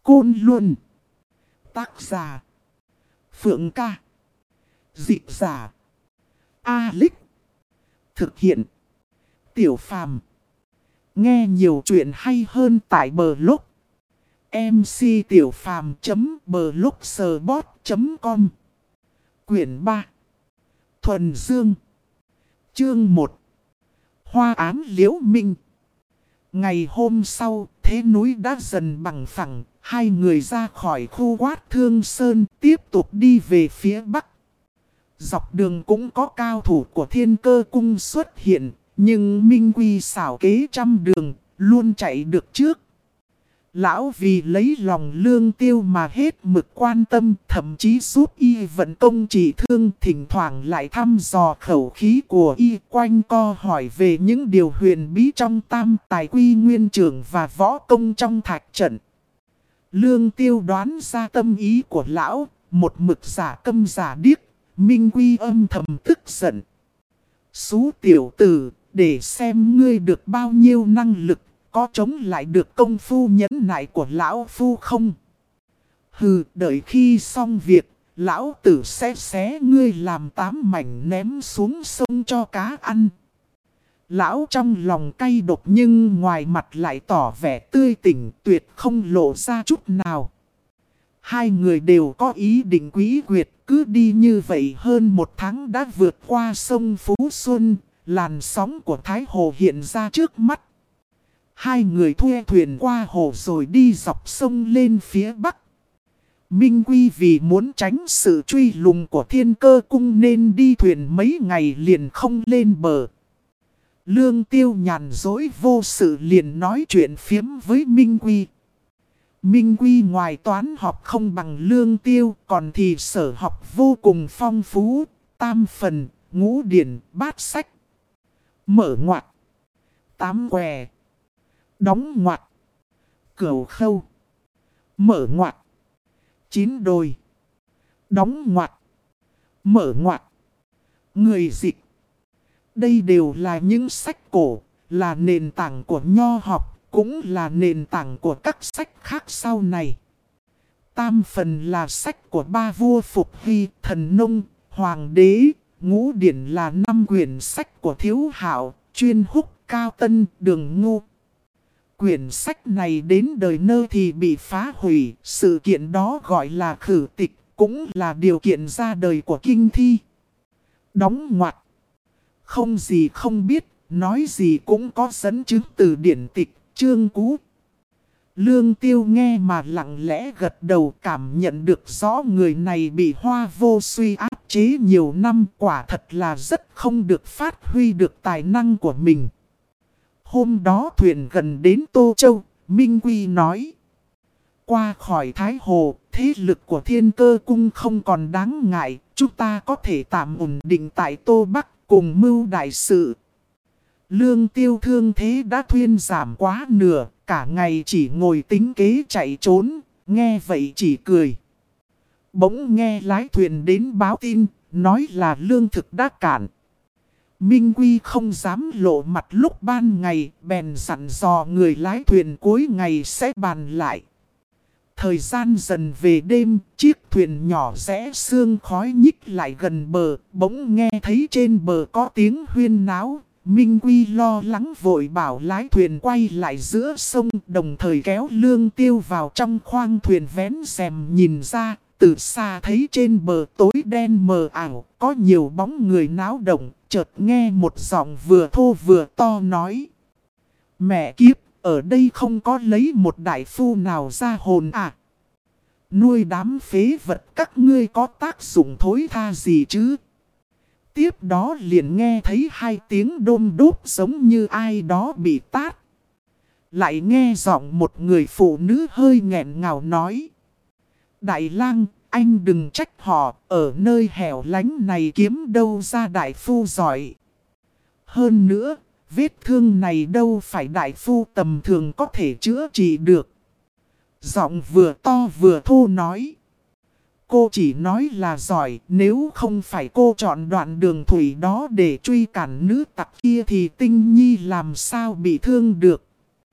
Côn Luân. Tác giả Phượng Ca. Dịch giả A-Lích. Thực hiện Tiểu Phàm. Nghe nhiều chuyện hay hơn tại Blog mctiểupham.blogspot.com. Quyển 3 Thuần Dương. Chương 1. Hoa án Liễu Minh. Ngày hôm sau, thế núi đã dần bằng phẳng, hai người ra khỏi khu Quát Thương Sơn, tiếp tục đi về phía bắc. Dọc đường cũng có cao thủ của Thiên Cơ Cung xuất hiện, nhưng Minh Quy xảo kế trăm đường, luôn chạy được trước. Lão vì lấy lòng Lương Tiêu mà hết mực quan tâm, thậm chí giúp y vận công trị thương, thỉnh thoảng lại thăm dò khẩu khí của y, quanh co hỏi về những điều huyền bí trong tam tài quy nguyên trưởng và võ công trong thạch trận. Lương Tiêu đoán ra tâm ý của lão, một mực giả câm giả điếc. Minh Quy âm thầm tức giận. Xú tiểu tử, để xem ngươi được bao nhiêu năng lực, có chống lại được công phu nhẫn nại của lão phu không? Hừ, đợi khi xong việc, lão tử sẽ xé ngươi làm 8 mảnh ném xuống sông cho cá ăn. Lão trong lòng cay độc nhưng ngoài mặt lại tỏ vẻ tươi tỉnh, tuyệt không lộ ra chút nào. Hai người đều có ý định quý quyệt, cứ đi như vậy hơn 1 tháng đã vượt qua sông Phú Xuân, làn sóng của Thái Hồ hiện ra trước mắt. Hai người thuê thuyền qua hồ rồi đi dọc sông lên phía bắc. Minh Quy vì muốn tránh sự truy lùng của Thiên Cơ Cung nên đi thuyền mấy ngày liền không lên bờ. Lương Tiêu nhàn dối vô sự liền nói chuyện phiếm với Minh Quy. Minh Quy ngoài toán học không bằng Lương Tiêu, còn thì sở học vô cùng phong phú, tam phần, ngũ điển, bát sách. Mở ngoặt, tám què, đóng ngoặt, cửu khâu, mở ngoặt, 9 đồi, đóng ngoặt, mở ngoặt, người dịch. Đây đều là những sách cổ, là nền tảng của nho học. Cũng là nền tảng của các sách khác sau này. Tam phần là sách của ba vua Phục Hy, Thần Nông, Hoàng đế. Ngũ điển là 5 quyển sách của Thiếu Hạo, Chuyên Húc, Cao Tân, Đường Ngu. Quyển sách này đến đời Nơ thì bị phá hủy. Sự kiện đó gọi là khử tịch, cũng là điều kiện ra đời của kinh thi. Đóng ngoặt. Không gì không biết, nói gì cũng có dẫn chứng từ điển tịch. Chương cú. Lương Tiêu nghe mà lặng lẽ gật đầu, cảm nhận được rõ người này bị Hoa Vô Suy áp chế nhiều năm, quả thật là rất không được phát huy được tài năng của mình. Hôm đó thuyền gần đến Tô Châu, Minh Quy nói. Qua khỏi Thái Hồ, thế lực của Thiên Cơ Cung không còn đáng ngại, chúng ta có thể tạm ổn định tại Tô Bắc cùng mưu đại sự. Lương Tiêu thương thế đã thuyên giảm quá nửa, cả ngày chỉ ngồi tính kế chạy trốn, nghe vậy chỉ cười. Bỗng nghe lái thuyền đến báo tin, nói là lương thực đã cạn. Minh Quy không dám lộ mặt lúc ban ngày, bèn dặn dò người lái thuyền cuối ngày sẽ bàn lại. Thời gian dần về đêm, chiếc thuyền nhỏ rẽ sương khói nhích lại gần bờ, bỗng nghe thấy trên bờ có tiếng huyên náo. Minh Quy lo lắng vội bảo lái thuyền quay lại giữa sông, đồng thời kéo Lương Tiêu vào trong khoang thuyền vén rèm nhìn ra. Từ xa thấy trên bờ tối đen mờ ảo, có nhiều bóng người náo động, chợt nghe một giọng vừa thô vừa to nói. Mẹ kiếp, ở đây không có lấy một đại phu nào ra hồn à? Nuôi đám phế vật các ngươi có tác dụng thối tha gì chứ? Tiếp đó liền nghe thấy 2 tiếng đôm đốp giống như ai đó bị tát. Lại nghe giọng một người phụ nữ hơi nghẹn ngào nói. Đại lang, anh đừng trách họ, ở nơi hẻo lánh này kiếm đâu ra đại phu giỏi. Hơn nữa, vết thương này đâu phải đại phu tầm thường có thể chữa trị được. Giọng vừa to vừa thô nói. Cô chỉ nói là giỏi, nếu không phải cô chọn đoạn đường thủy đó để truy cản nữ tặc kia thì Tinh Nhi làm sao bị thương được.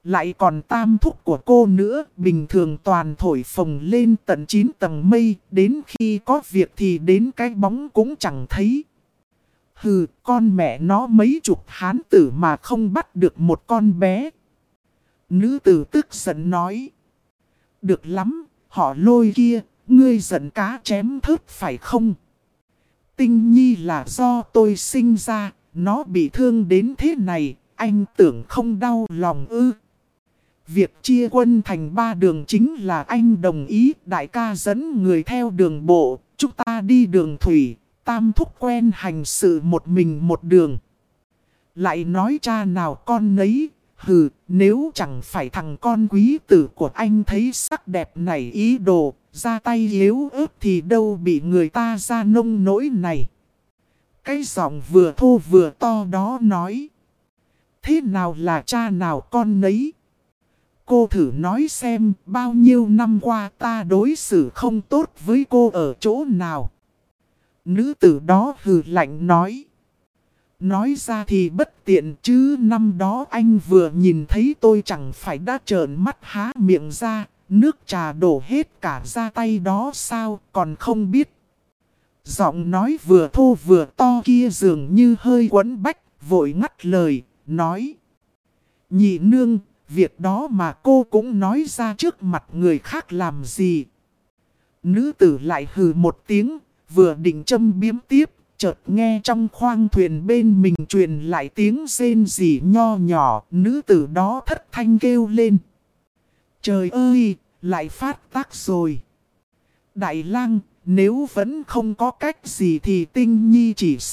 Lại còn tam thúc của cô nữa, bình thường toàn thổi phồng lên tận 9 tầng mây, đến khi có việc thì đến cái bóng cũng chẳng thấy. Hừ, con mẹ nó mấy chục hán tử mà không bắt được một con bé. Nữ tử tức giận nói. Được lắm, họ Lôi kia, ngươi giận cá chém thớt phải không? Tinh Nhi là do tôi sinh ra, nó bị thương đến thế này, anh tưởng không đau lòng ư? Việc chia quân thành 3 đường chính là anh đồng ý, đại ca dẫn người theo đường bộ, chúng ta đi đường thủy, tam thúc quen hành sự một mình một đường. Lại nói cha nào con nấy, hừ, nếu chẳng phải thằng con quý tử của anh thấy sắc đẹp này ý đồ, ra tay yếu ớt thì đâu bị người ta ra nông nỗi này. Cái giọng vừa thô vừa to đó nói. Thế nào là cha nào con nấy? Cô thử nói xem bao nhiêu năm qua ta đối xử không tốt với cô ở chỗ nào. Nữ tử đó hừ lạnh nói. Nói ra thì bất tiện chứ năm đó anh vừa nhìn thấy tôi chẳng phải đã trợn mắt há miệng ra, nước trà đổ hết cả ra tay đó sao còn không biết. Giọng nói vừa thô vừa to kia dường như hơi quấn bách, vội ngắt lời, nói. Nhị nương, việc đó mà cô cũng nói ra trước mặt người khác làm gì. Nữ tử lại hừ một tiếng, vừa định châm biếm tiếp, chợt nghe trong khoang thuyền bên mình truyền lại tiếng rên rỉ nho nhỏ, nữ tử đó thất thanh kêu lên. Trời ơi, lại phát tác rồi. Đại lang, nếu vẫn không có cách gì thì Tinh Nhi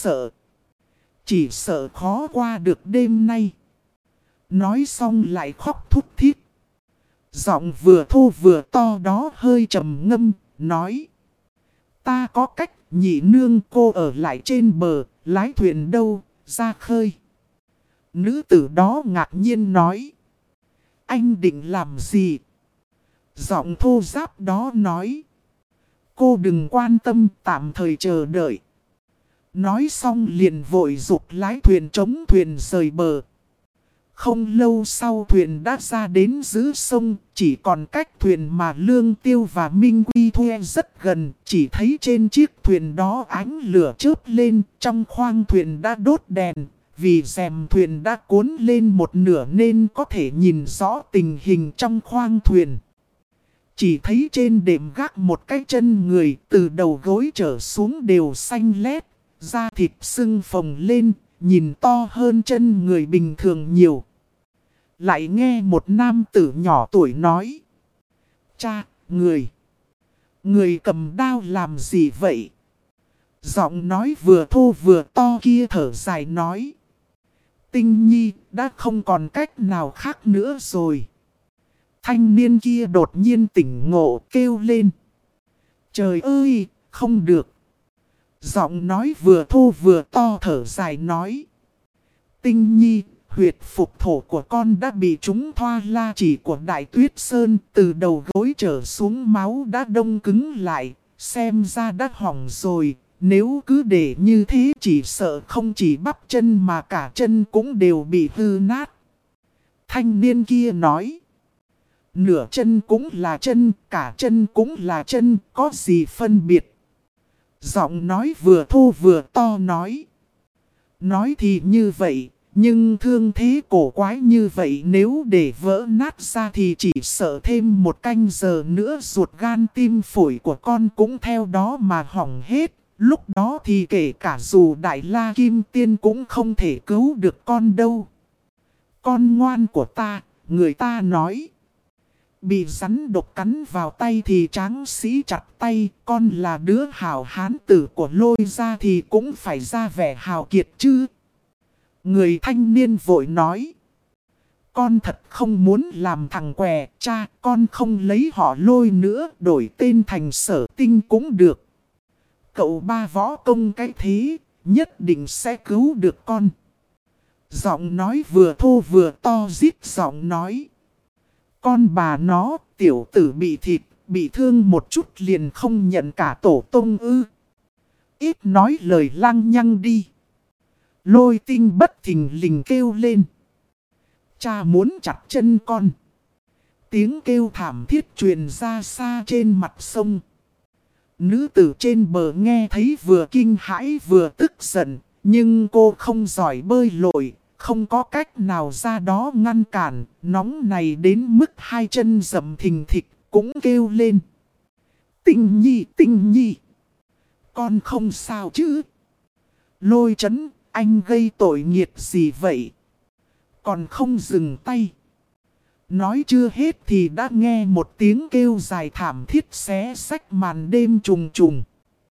chỉ sợ khó qua được đêm nay. Nói xong lại khóc thút thít. Giọng vừa thô vừa to đó hơi trầm ngâm, nói. Ta có cách, nhị nương cô ở lại trên bờ, lái thuyền đâu, ra khơi. Nữ tử đó ngạc nhiên nói. Anh định làm gì? Giọng thô giáp đó nói. Cô đừng quan tâm, tạm thời chờ đợi. Nói xong liền vội giục lái thuyền chống thuyền rời bờ. Không lâu sau thuyền đã ra đến giữa sông, chỉ còn cách thuyền mà Lương Tiêu và Minh Quy thuê rất gần. Chỉ thấy trên chiếc thuyền đó ánh lửa chớp lên, trong khoang thuyền đã đốt đèn. Vì rèm thuyền đã cuốn lên một nửa nên có thể nhìn rõ tình hình trong khoang thuyền. Chỉ thấy trên đệm gác một cái chân người từ đầu gối trở xuống đều xanh lét, da thịt sưng phồng lên, nhìn to hơn chân người bình thường nhiều. Lại nghe một nam tử nhỏ tuổi nói. Cha, người cầm đao làm gì vậy? Giọng nói vừa thô vừa to kia thở dài nói. Tinh Nhi đã không còn cách nào khác nữa rồi. Thanh niên kia đột nhiên tỉnh ngộ kêu lên. Trời ơi, không được. Giọng nói vừa thô vừa to thở dài nói. Tinh Nhi, huyệt phục thổ của con đã bị trúng thoa la chỉ của Đại Tuyết Sơn. Từ đầu gối trở xuống máu đã đông cứng lại, xem ra đã hỏng rồi. Nếu cứ để như thế chỉ sợ không chỉ bắp chân mà cả chân cũng đều bị hư nát. Thanh niên kia nói. Nửa chân cũng là chân, cả chân cũng là chân, có gì phân biệt. Giọng nói vừa thô vừa to nói. Nói thì như vậy, nhưng thương thế cổ quái như vậy nếu để vỡ nát ra thì chỉ sợ thêm một canh giờ nữa ruột gan tim phổi của con cũng theo đó mà hỏng hết. Lúc đó thì kể cả dù Đại La Kim Tiên cũng không thể cứu được con đâu. Con ngoan của ta, người ta nói. Bị rắn độc cắn vào tay thì tráng sĩ chặt tay, con là đứa hào hán tử của Lôi gia thì cũng phải ra vẻ hào kiệt chứ. Người thanh niên vội nói. Con thật không muốn làm thằng què, cha, con không lấy họ Lôi nữa, đổi tên thành Sở Tinh cũng được. Cậu ba võ công cái thế, nhất định sẽ cứu được con. Giọng nói vừa thô vừa to rít giọng nói. Con bà nó, tiểu tử bị thịt, bị thương một chút liền không nhận cả tổ tông ư. Ít nói lời lăng nhăng đi. Lôi Tinh bất thình lình kêu lên. Cha muốn chặt chân con. Tiếng kêu thảm thiết truyền ra xa trên mặt sông. Nữ tử trên bờ nghe thấy vừa kinh hãi vừa tức giận. Nhưng cô không giỏi bơi lội, không có cách nào ra đó ngăn cản. Nóng này đến mức hai chân dậm thình thịch cũng kêu lên. Tinh nhi, tinh nhi. Con không sao chứ? Lôi Trấn, anh gây tội nghiệt gì vậy? Còn không dừng tay. Nói chưa hết thì đã nghe một tiếng kêu dài thảm thiết xé xách màn đêm trùng trùng.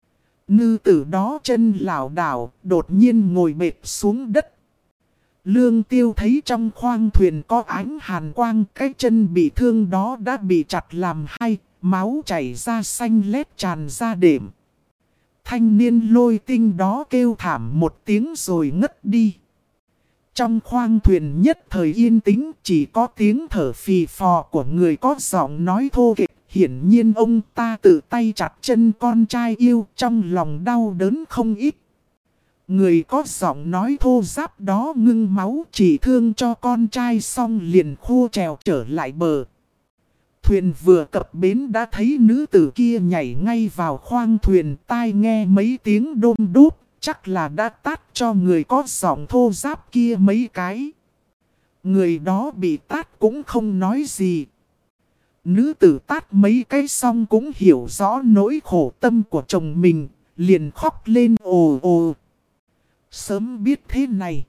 Nữ tử đó chân lảo đảo, đột nhiên ngồi bệt xuống đất. Lương Tiêu thấy trong khoang thuyền có ánh hàn quang, cái chân bị thương đó đã bị chặt làm hai, máu chảy ra xanh lét tràn ra đệm. Thanh niên Lôi Tinh đó kêu thảm một tiếng rồi ngất đi. Trong khoang thuyền nhất thời yên tĩnh, chỉ có tiếng thở phì phò của người có giọng nói thô kệch. Hiển nhiên ông ta tự tay chặt chân con trai yêu, trong lòng đau đớn không ít. Người có giọng nói thô ráp đó ngưng máu chỉ thương cho con trai xong liền khô trèo trở lại bờ. Thuyền vừa cập bến đã thấy nữ tử kia nhảy ngay vào khoang thuyền, tai nghe mấy tiếng đôm đốp, chắc là đã tát cho người có giọng thô ráp kia mấy cái. Người đó bị tát cũng không nói gì. Nữ tử tát mấy cái xong cũng hiểu rõ nỗi khổ tâm của chồng mình, liền khóc lên ồ ồ. Sớm biết thế này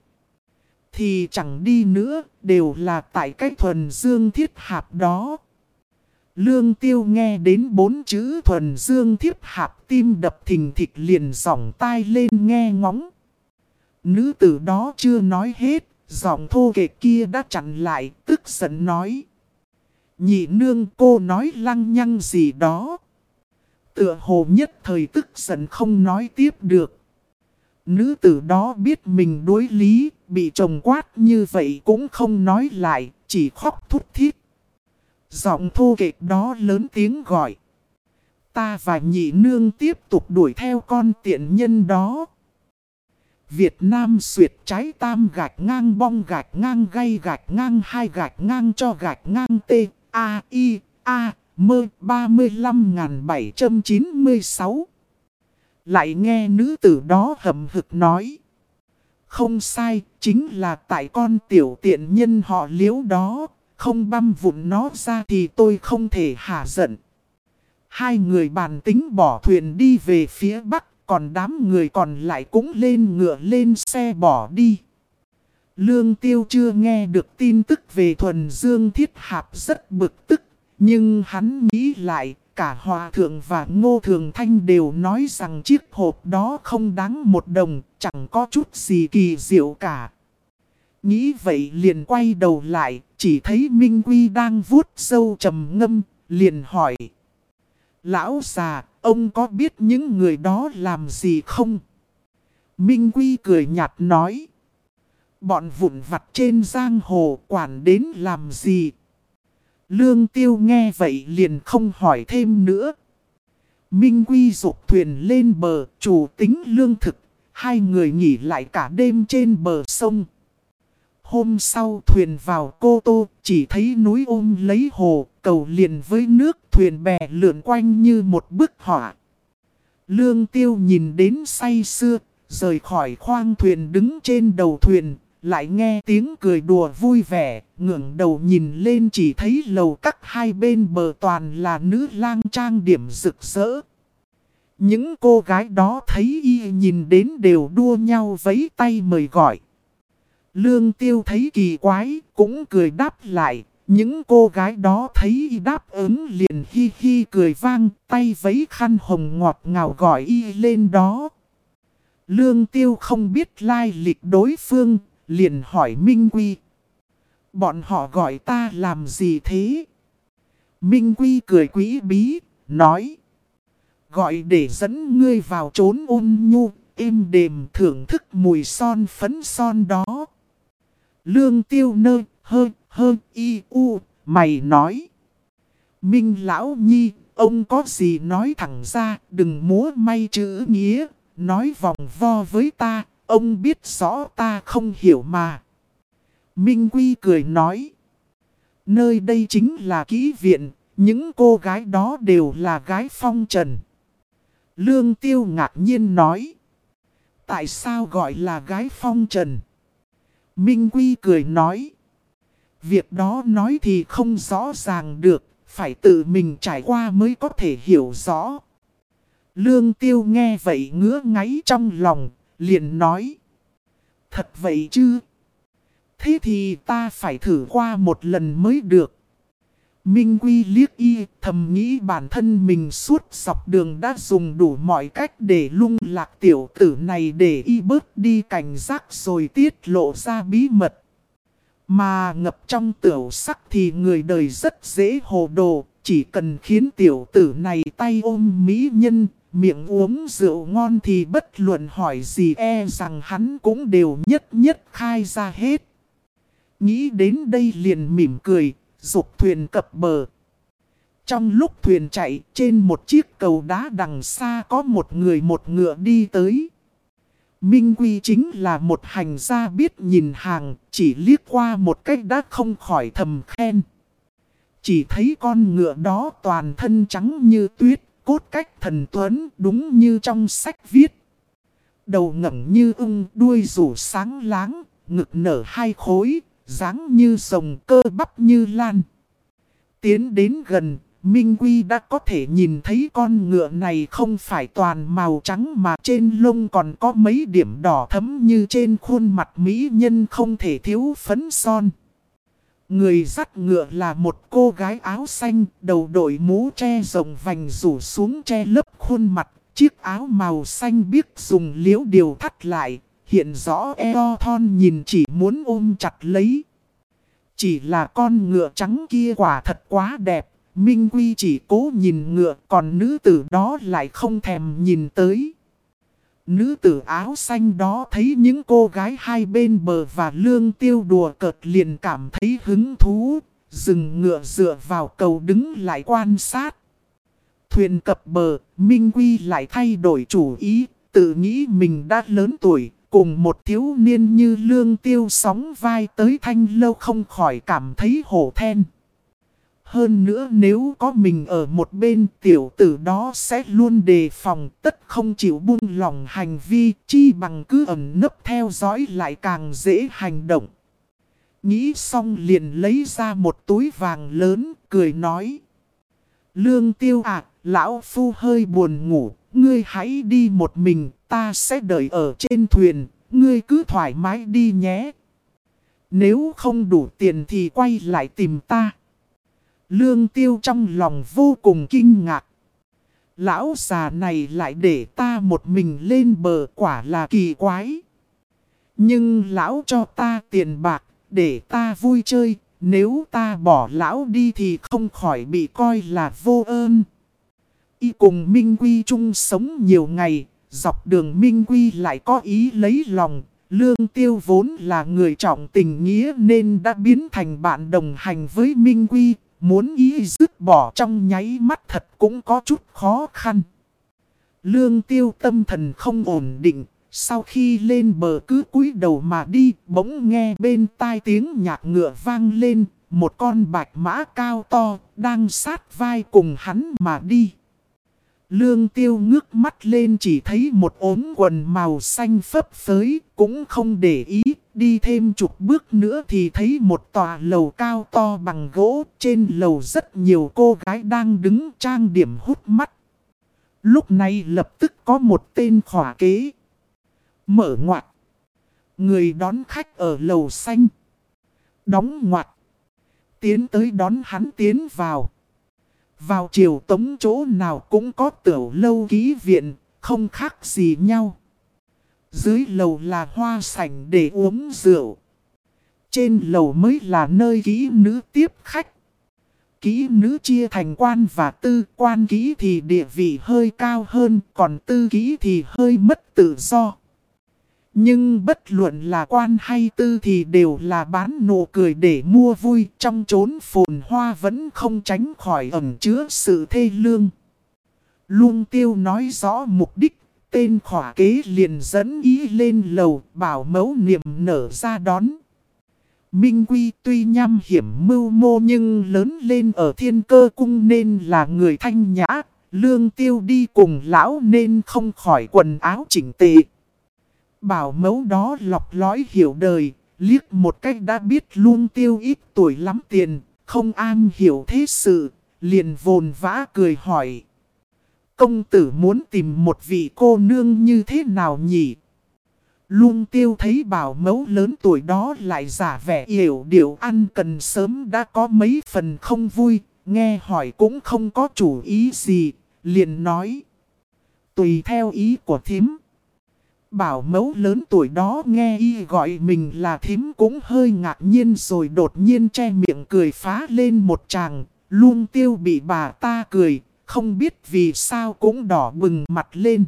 thì chẳng đi nữa, đều là tại cái thuần dương thiết hạp đó. Lương Tiêu nghe đến 4 chữ thuần dương thiết hạp, tim đập thình thịch liền giỏng tai lên nghe ngóng. Nữ tử đó chưa nói hết, giọng thô kệch kia đã chặn lại, tức giận nói. Nhị nương, cô nói lăng nhăng gì đó. Tựa hồ nhất thời tức giận không nói tiếp được. Nữ tử đó biết mình đối lý, bị chồng quát như vậy cũng không nói lại, chỉ khóc thút thít. Giọng thô kệch đó lớn tiếng gọi. Ta và nhị nương tiếp tục đuổi theo con tiện nhân đó. Việt Nam xuyệt trái tam gạch ngang bong gạch ngang gay gạch ngang hai gạch ngang cho gạch ngang T, A, I, A, mơ 35.796. Lại nghe nữ tử đó hậm hực nói. Không sai, chính là tại con tiểu tiện nhân họ Liễu đó. Không băm vụn nó ra thì tôi không thể hả giận. Hai người bàn tính bỏ thuyền đi về phía bắc, còn đám người còn lại cũng lên ngựa lên xe bỏ đi. Lương Tiêu chưa nghe được tin tức về thuần dương thiết hạp rất bực tức, nhưng hắn nghĩ lại, cả Hòa Thượng và Ngô Thường Thanh đều nói rằng chiếc hộp đó không đáng 1 đồng, chẳng có chút gì kỳ diệu cả. Nghĩ vậy liền quay đầu lại, chỉ thấy Minh Quy đang vuốt râu trầm ngâm, liền hỏi. Lão già, ông có biết những người đó làm gì không? Minh Quy cười nhạt nói. Bọn vụn vặt trên giang hồ quản đến làm gì? Lương Tiêu nghe vậy liền không hỏi thêm nữa. Minh Quy dục thuyền lên bờ, chủ tính lương thực, hai người nghỉ lại cả đêm trên bờ sông. Hôm sau thuyền vào Cô Tô, chỉ thấy núi lấy hồ, cầu liền với nước, thuyền bè lượn quanh như một bức họa. Lương Tiêu nhìn đến say sưa, rời khỏi khoang thuyền đứng trên đầu thuyền, lại nghe tiếng cười đùa vui vẻ, ngẩng đầu nhìn lên chỉ thấy lầu các hai bên bờ toàn là nữ lang trang điểm rực rỡ. Những cô gái đó thấy y nhìn đến đều đua nhau vẫy tay mời gọi. Lương Tiêu thấy kỳ quái, cũng cười đáp lại. Những cô gái đó thấy y đáp ứng liền hi hi cười vang, tay vẫy khăn hồng ngọt ngào gọi y lên đó. Lương Tiêu không biết lai lịch đối phương, liền hỏi Minh Quy. Bọn họ gọi ta làm gì thế? Minh Quy cười quý bí, nói. Gọi để dẫn ngươi vào trốn ôn nhu, êm đềm thưởng thức mùi son phấn son đó. Lương Tiêu y u, mày nói. Minh Lão Nhi, ông có gì nói thẳng ra, đừng múa may chữ nghĩa, nói vòng vo với ta, ông biết rõ ta không hiểu mà. Minh Quy cười nói. Nơi đây chính là kỹ viện, những cô gái đó đều là gái phong trần. Lương Tiêu ngạc nhiên nói. Tại sao gọi là gái phong trần? Minh Quy cười nói. Việc đó nói thì không rõ ràng được, phải tự mình trải qua mới có thể hiểu rõ. Lương Tiêu nghe vậy ngứa ngáy trong lòng, liền nói. Thật vậy chứ? Thế thì ta phải thử qua một lần mới được. Minh Quy liếc y, thầm nghĩ bản thân mình suốt dọc đường đã dùng đủ mọi cách để lung lạc tiểu tử này để y bớt đi cảnh giác rồi tiết lộ ra bí mật. Mà ngập trong tiểu sắc thì người đời rất dễ hồ đồ, chỉ cần khiến tiểu tử này tay ôm mỹ nhân, miệng uống rượu ngon thì bất luận hỏi gì e rằng hắn cũng đều nhất nhất khai ra hết. Nghĩ đến đây liền mỉm cười, dục thuyền cập bờ. Trong lúc thuyền chạy, trên một chiếc cầu đá đằng xa có một người một ngựa đi tới. Minh Quy chính là một hành gia biết nhìn hàng, chỉ liếc qua một cách đã không khỏi thầm khen. Chỉ thấy con ngựa đó toàn thân trắng như tuyết, cốt cách thần tuấn đúng như trong sách viết. Đầu ngẩng như ưng, đuôi rủ sáng láng, ngực nở hai khối, dáng như rồng, cơ bắp như lan. Tiến đến gần, Minh Quy đã có thể nhìn thấy con ngựa này không phải toàn màu trắng mà trên lông còn có mấy điểm đỏ thẫm như trên khuôn mặt mỹ nhân không thể thiếu phấn son. Người dắt ngựa là một cô gái áo xanh, đầu đội mũ tre rộng vành rủ xuống che lấp khuôn mặt. Chiếc áo màu xanh biếc dùng liễu điều thắt lại, hiện rõ eo thon nhìn chỉ muốn ôm chặt lấy. Chỉ là con ngựa trắng kia quả thật quá đẹp, Minh Quy chỉ cố nhìn ngựa, còn nữ tử đó lại không thèm nhìn tới. Nữ tử áo xanh đó thấy những cô gái hai bên bờ và Lương Tiêu đùa cợt liền cảm thấy hứng thú, dừng ngựa dựa vào cầu đứng lại quan sát. Thuyền cập bờ, Minh Quy lại thay đổi chủ ý, tự nghĩ mình đã lớn tuổi, cùng một thiếu niên như Lương Tiêu sóng vai tới Thanh Lâu không khỏi cảm thấy hổ thẹn. Hơn nữa nếu có mình ở một bên, tiểu tử đó sẽ luôn đề phòng, tất không chịu buông lỏng hành vi, chi bằng cứ ẩn nấp theo dõi lại càng dễ hành động. Nghĩ xong liền lấy ra một túi vàng lớn, cười nói. Lương Tiêu à, lão phu hơi buồn ngủ, ngươi hãy đi một mình, ta sẽ đợi ở trên thuyền, ngươi cứ thoải mái đi nhé. Nếu không đủ tiền thì quay lại tìm ta. Lương Tiêu trong lòng vô cùng kinh ngạc. Lão già này lại để ta một mình lên bờ, quả là kỳ quái. Nhưng lão cho ta tiền bạc, để ta vui chơi, nếu ta bỏ lão đi thì không khỏi bị coi là vô ơn. Y cùng Minh Quy chung sống nhiều ngày, dọc đường Minh Quy lại có ý lấy lòng. Lương Tiêu vốn là người trọng tình nghĩa nên đã biến thành bạn đồng hành với Minh Quy. Muốn ý dứt bỏ trong nháy mắt thật cũng có chút khó khăn. Lương Tiêu tâm thần không ổn định. Sau khi lên bờ cứ cúi đầu mà đi, bỗng nghe bên tai tiếng nhạc ngựa vang lên. Một con bạch mã cao to đang sát vai cùng hắn mà đi. Lương Tiêu ngước mắt lên chỉ thấy một ốm quần màu xanh phấp phới, cũng không để ý. Đi thêm chục bước nữa thì thấy một tòa lầu cao to bằng gỗ, trên lầu rất nhiều cô gái đang đứng trang điểm hút mắt. Lúc này lập tức có một tên khỏa kế. Mở ngoặt. Người đón khách ở lầu xanh. Đóng ngoặt. Tiến tới đón hắn tiến vào. Vào chiều tống chỗ nào cũng có tiểu lâu ký viện, không khác gì nhau. Dưới lầu là hoa sảnh để uống rượu. Trên lầu mới là nơi kỹ nữ tiếp khách. Kỹ nữ chia thành quan và tư, quan kỹ thì địa vị hơi cao hơn, còn tư kỹ thì hơi mất tự do. Nhưng bất luận là quan hay tư thì đều là bán nụ cười để mua vui, trong chốn phồn hoa vẫn không tránh khỏi ẩn chứa sự thê lương. Lương Tiêu nói rõ mục đích, tên khỏa kế liền dẫn ý lên lầu, bảo mẫu niệm nở ra đón. Minh Quy tuy nham hiểm mưu mô nhưng lớn lên ở Thiên Cơ Cung nên là người thanh nhã. Lương Tiêu đi cùng lão nên không khỏi quần áo chỉnh tề. Bảo mẫu đó lọc lõi hiểu đời, liếc một cách đã biết Lương Tiêu ít tuổi lắm tiền, không an hiểu thế sự, liền vồn vã cười hỏi. Công tử muốn tìm một vị cô nương như thế nào nhỉ? Lương Tiêu thấy bảo mẫu lớn tuổi đó lại giả vẻ yểu điệu ăn cần sớm đã có mấy phần không vui, nghe hỏi cũng không có chủ ý gì, liền nói. Tùy theo ý của thím. Bảo mẫu lớn tuổi đó nghe y gọi mình là thím cũng hơi ngạc nhiên rồi đột nhiên che miệng cười phá lên một tràng. Lương Tiêu bị bà ta cười, không biết vì sao cũng đỏ bừng mặt lên.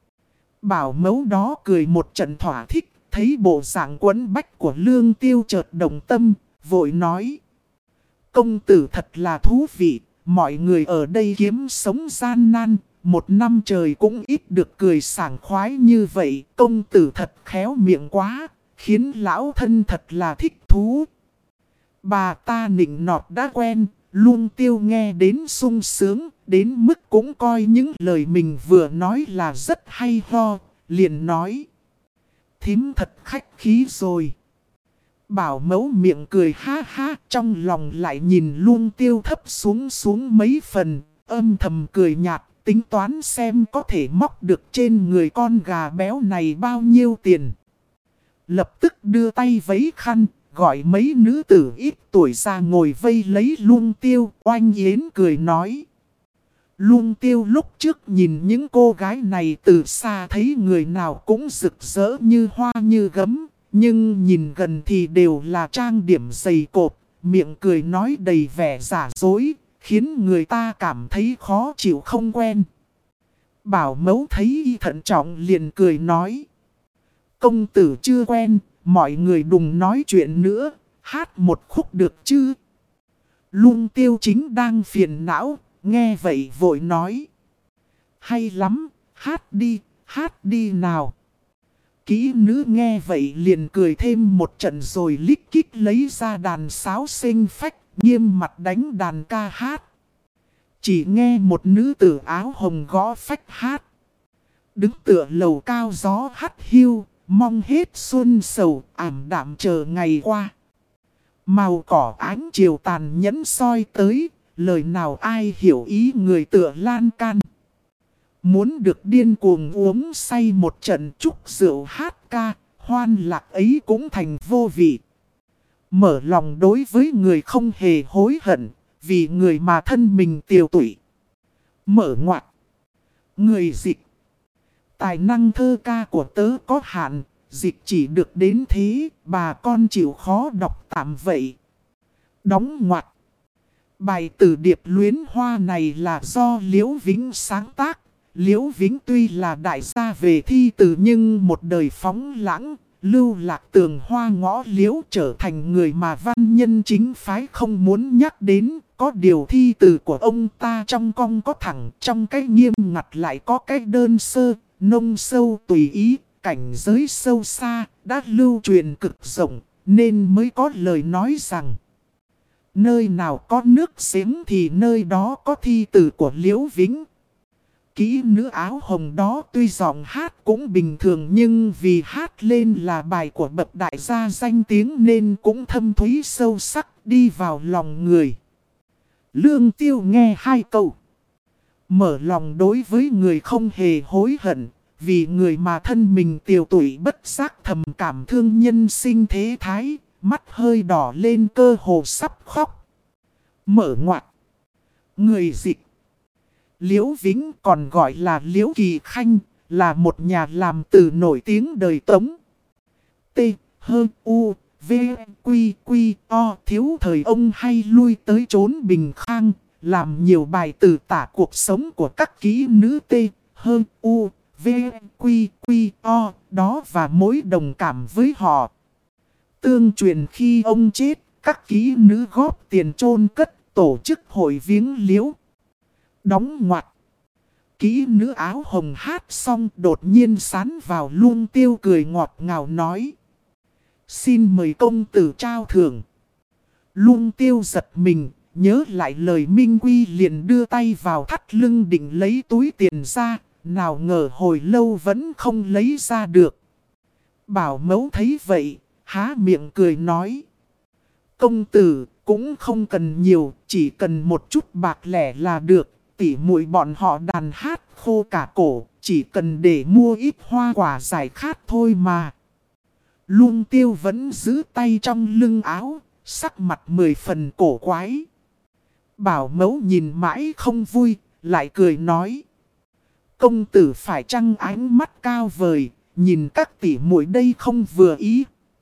Bảo mẫu đó cười một trận thỏa thích, thấy bộ dạng quấn bách của Lương Tiêu chợt động tâm, vội nói. Công tử thật là thú vị, mọi người ở đây kiếm sống gian nan, một năm trời cũng ít được cười sảng khoái như vậy. Công tử thật khéo miệng quá, khiến lão thân thật là thích thú. Bà ta nịnh nọt đã quen, Lương Tiêu nghe đến sung sướng, đến mức cũng coi những lời mình vừa nói là rất hay ho, liền nói. Thím thật khách khí rồi. Bảo mẫu miệng cười ha ha, trong lòng lại nhìn Lương Tiêu thấp xuống mấy phần, âm thầm cười nhạt, tính toán xem có thể móc được trên người con gà béo này bao nhiêu tiền. Lập tức đưa tay vấy khăn, gọi mấy nữ tử ít tuổi ra ngồi vây lấy Lương Tiêu, oanh yến cười nói. Lương Tiêu lúc trước nhìn những cô gái này từ xa thấy người nào cũng rực rỡ như hoa như gấm, nhưng nhìn gần thì đều là trang điểm dày cộp, miệng cười nói đầy vẻ giả dối, khiến người ta cảm thấy khó chịu không quen. Bảo mẫu thấy y thận trọng liền cười nói. Công tử chưa quen, mọi người đừng nói chuyện nữa, hát một khúc được chứ? Lương Tiêu chính đang phiền não, nghe vậy vội nói. Hay lắm, hát đi nào. Kỹ nữ nghe vậy liền cười thêm một trận rồi lích kích lấy ra đàn sáo xinh phách, nghiêm mặt đánh đàn ca hát. Chỉ nghe một nữ tử áo hồng gõ phách hát. Đứng tựa lầu cao gió hắt hiu, mong hết xuân sầu ảm đạm chờ ngày qua. Màu cỏ ánh chiều tàn nhẫn soi tới, lời nào ai hiểu ý người tựa lan can. Muốn được điên cuồng uống say một trận chúc rượu hát ca, hoan lạc ấy cũng thành vô vị. Mở lòng đối với người không hề hối hận, vì người mà thân mình tiều tụy. Mở ngoặt. Người dịch. Tài năng thơ ca của tớ có hạn, dịch chỉ được đến thế, bà con chịu khó đọc tạm vậy. Đóng ngoặt. Bài từ điệp luyến hoa này là do Liễu Vĩnh sáng tác. Liễu Vĩnh tuy là đại gia về thi từ nhưng một đời phóng lãng, lưu lạc tường hoa ngõ liễu trở thành người mà văn nhân chính phái không muốn nhắc đến. Có điều thi từ của ông ta trong cong có thẳng, trong cái nghiêm ngặt lại có cái đơn sơ, nông sâu tùy ý, cảnh giới sâu xa, đã lưu truyền cực rộng, nên mới có lời nói rằng. Nơi nào có nước giếng thì nơi đó có thi từ của Liễu Vĩnh. Kỹ nữ áo hồng đó tuy giọng hát cũng bình thường nhưng vì hát lên là bài của bậc đại gia danh tiếng nên cũng thâm thúy sâu sắc đi vào lòng người. Lương Tiêu nghe hai câu. Mở lòng đối với người không hề hối hận, vì người mà thân mình tiều tụy bất giác thầm cảm thương nhân sinh thế thái, mắt hơi đỏ lên cơ hồ sắp khóc. Mở ngoặt. Người dịch. Liễu Vĩnh còn gọi là Liễu Kỳ Khanh, là một nhà làm từ nổi tiếng đời Tống. T, H, U, V, Quy, Quy, O. Thiếu thời ông hay lui tới chốn Bình Khang, làm nhiều bài từ tả cuộc sống của các kỹ nữ T, H, U, V, Quy, Quy, O. Đó và mối đồng cảm với họ. Tương truyền khi ông chết, các kỹ nữ góp tiền chôn cất, tổ chức hội viếng Liễu. Đóng ngoặt. Kỹ nữ áo hồng hát xong đột nhiên sán vào Lương Tiêu cười ngọt ngào nói. Xin mời công tử trao thưởng. Lung Tiêu giật mình, nhớ lại lời Minh Quy liền đưa tay vào thắt lưng định lấy túi tiền ra, nào ngờ hồi lâu vẫn không lấy ra được. Bảo Mẫu thấy vậy, há miệng cười nói. Công tử cũng không cần nhiều, chỉ cần một chút bạc lẻ là được. Tỉ muội bọn họ đàn hát khô cả cổ, chỉ cần để mua ít hoa quả giải khát thôi mà. Lung Tiêu vẫn giữ tay trong lưng áo, sắc mặt 10 phần cổ quái. Bảo Mẫu nhìn mãi không vui, lại cười nói. Công tử phải chăng ánh mắt cao vời, nhìn các tỷ muội đây không vừa ý.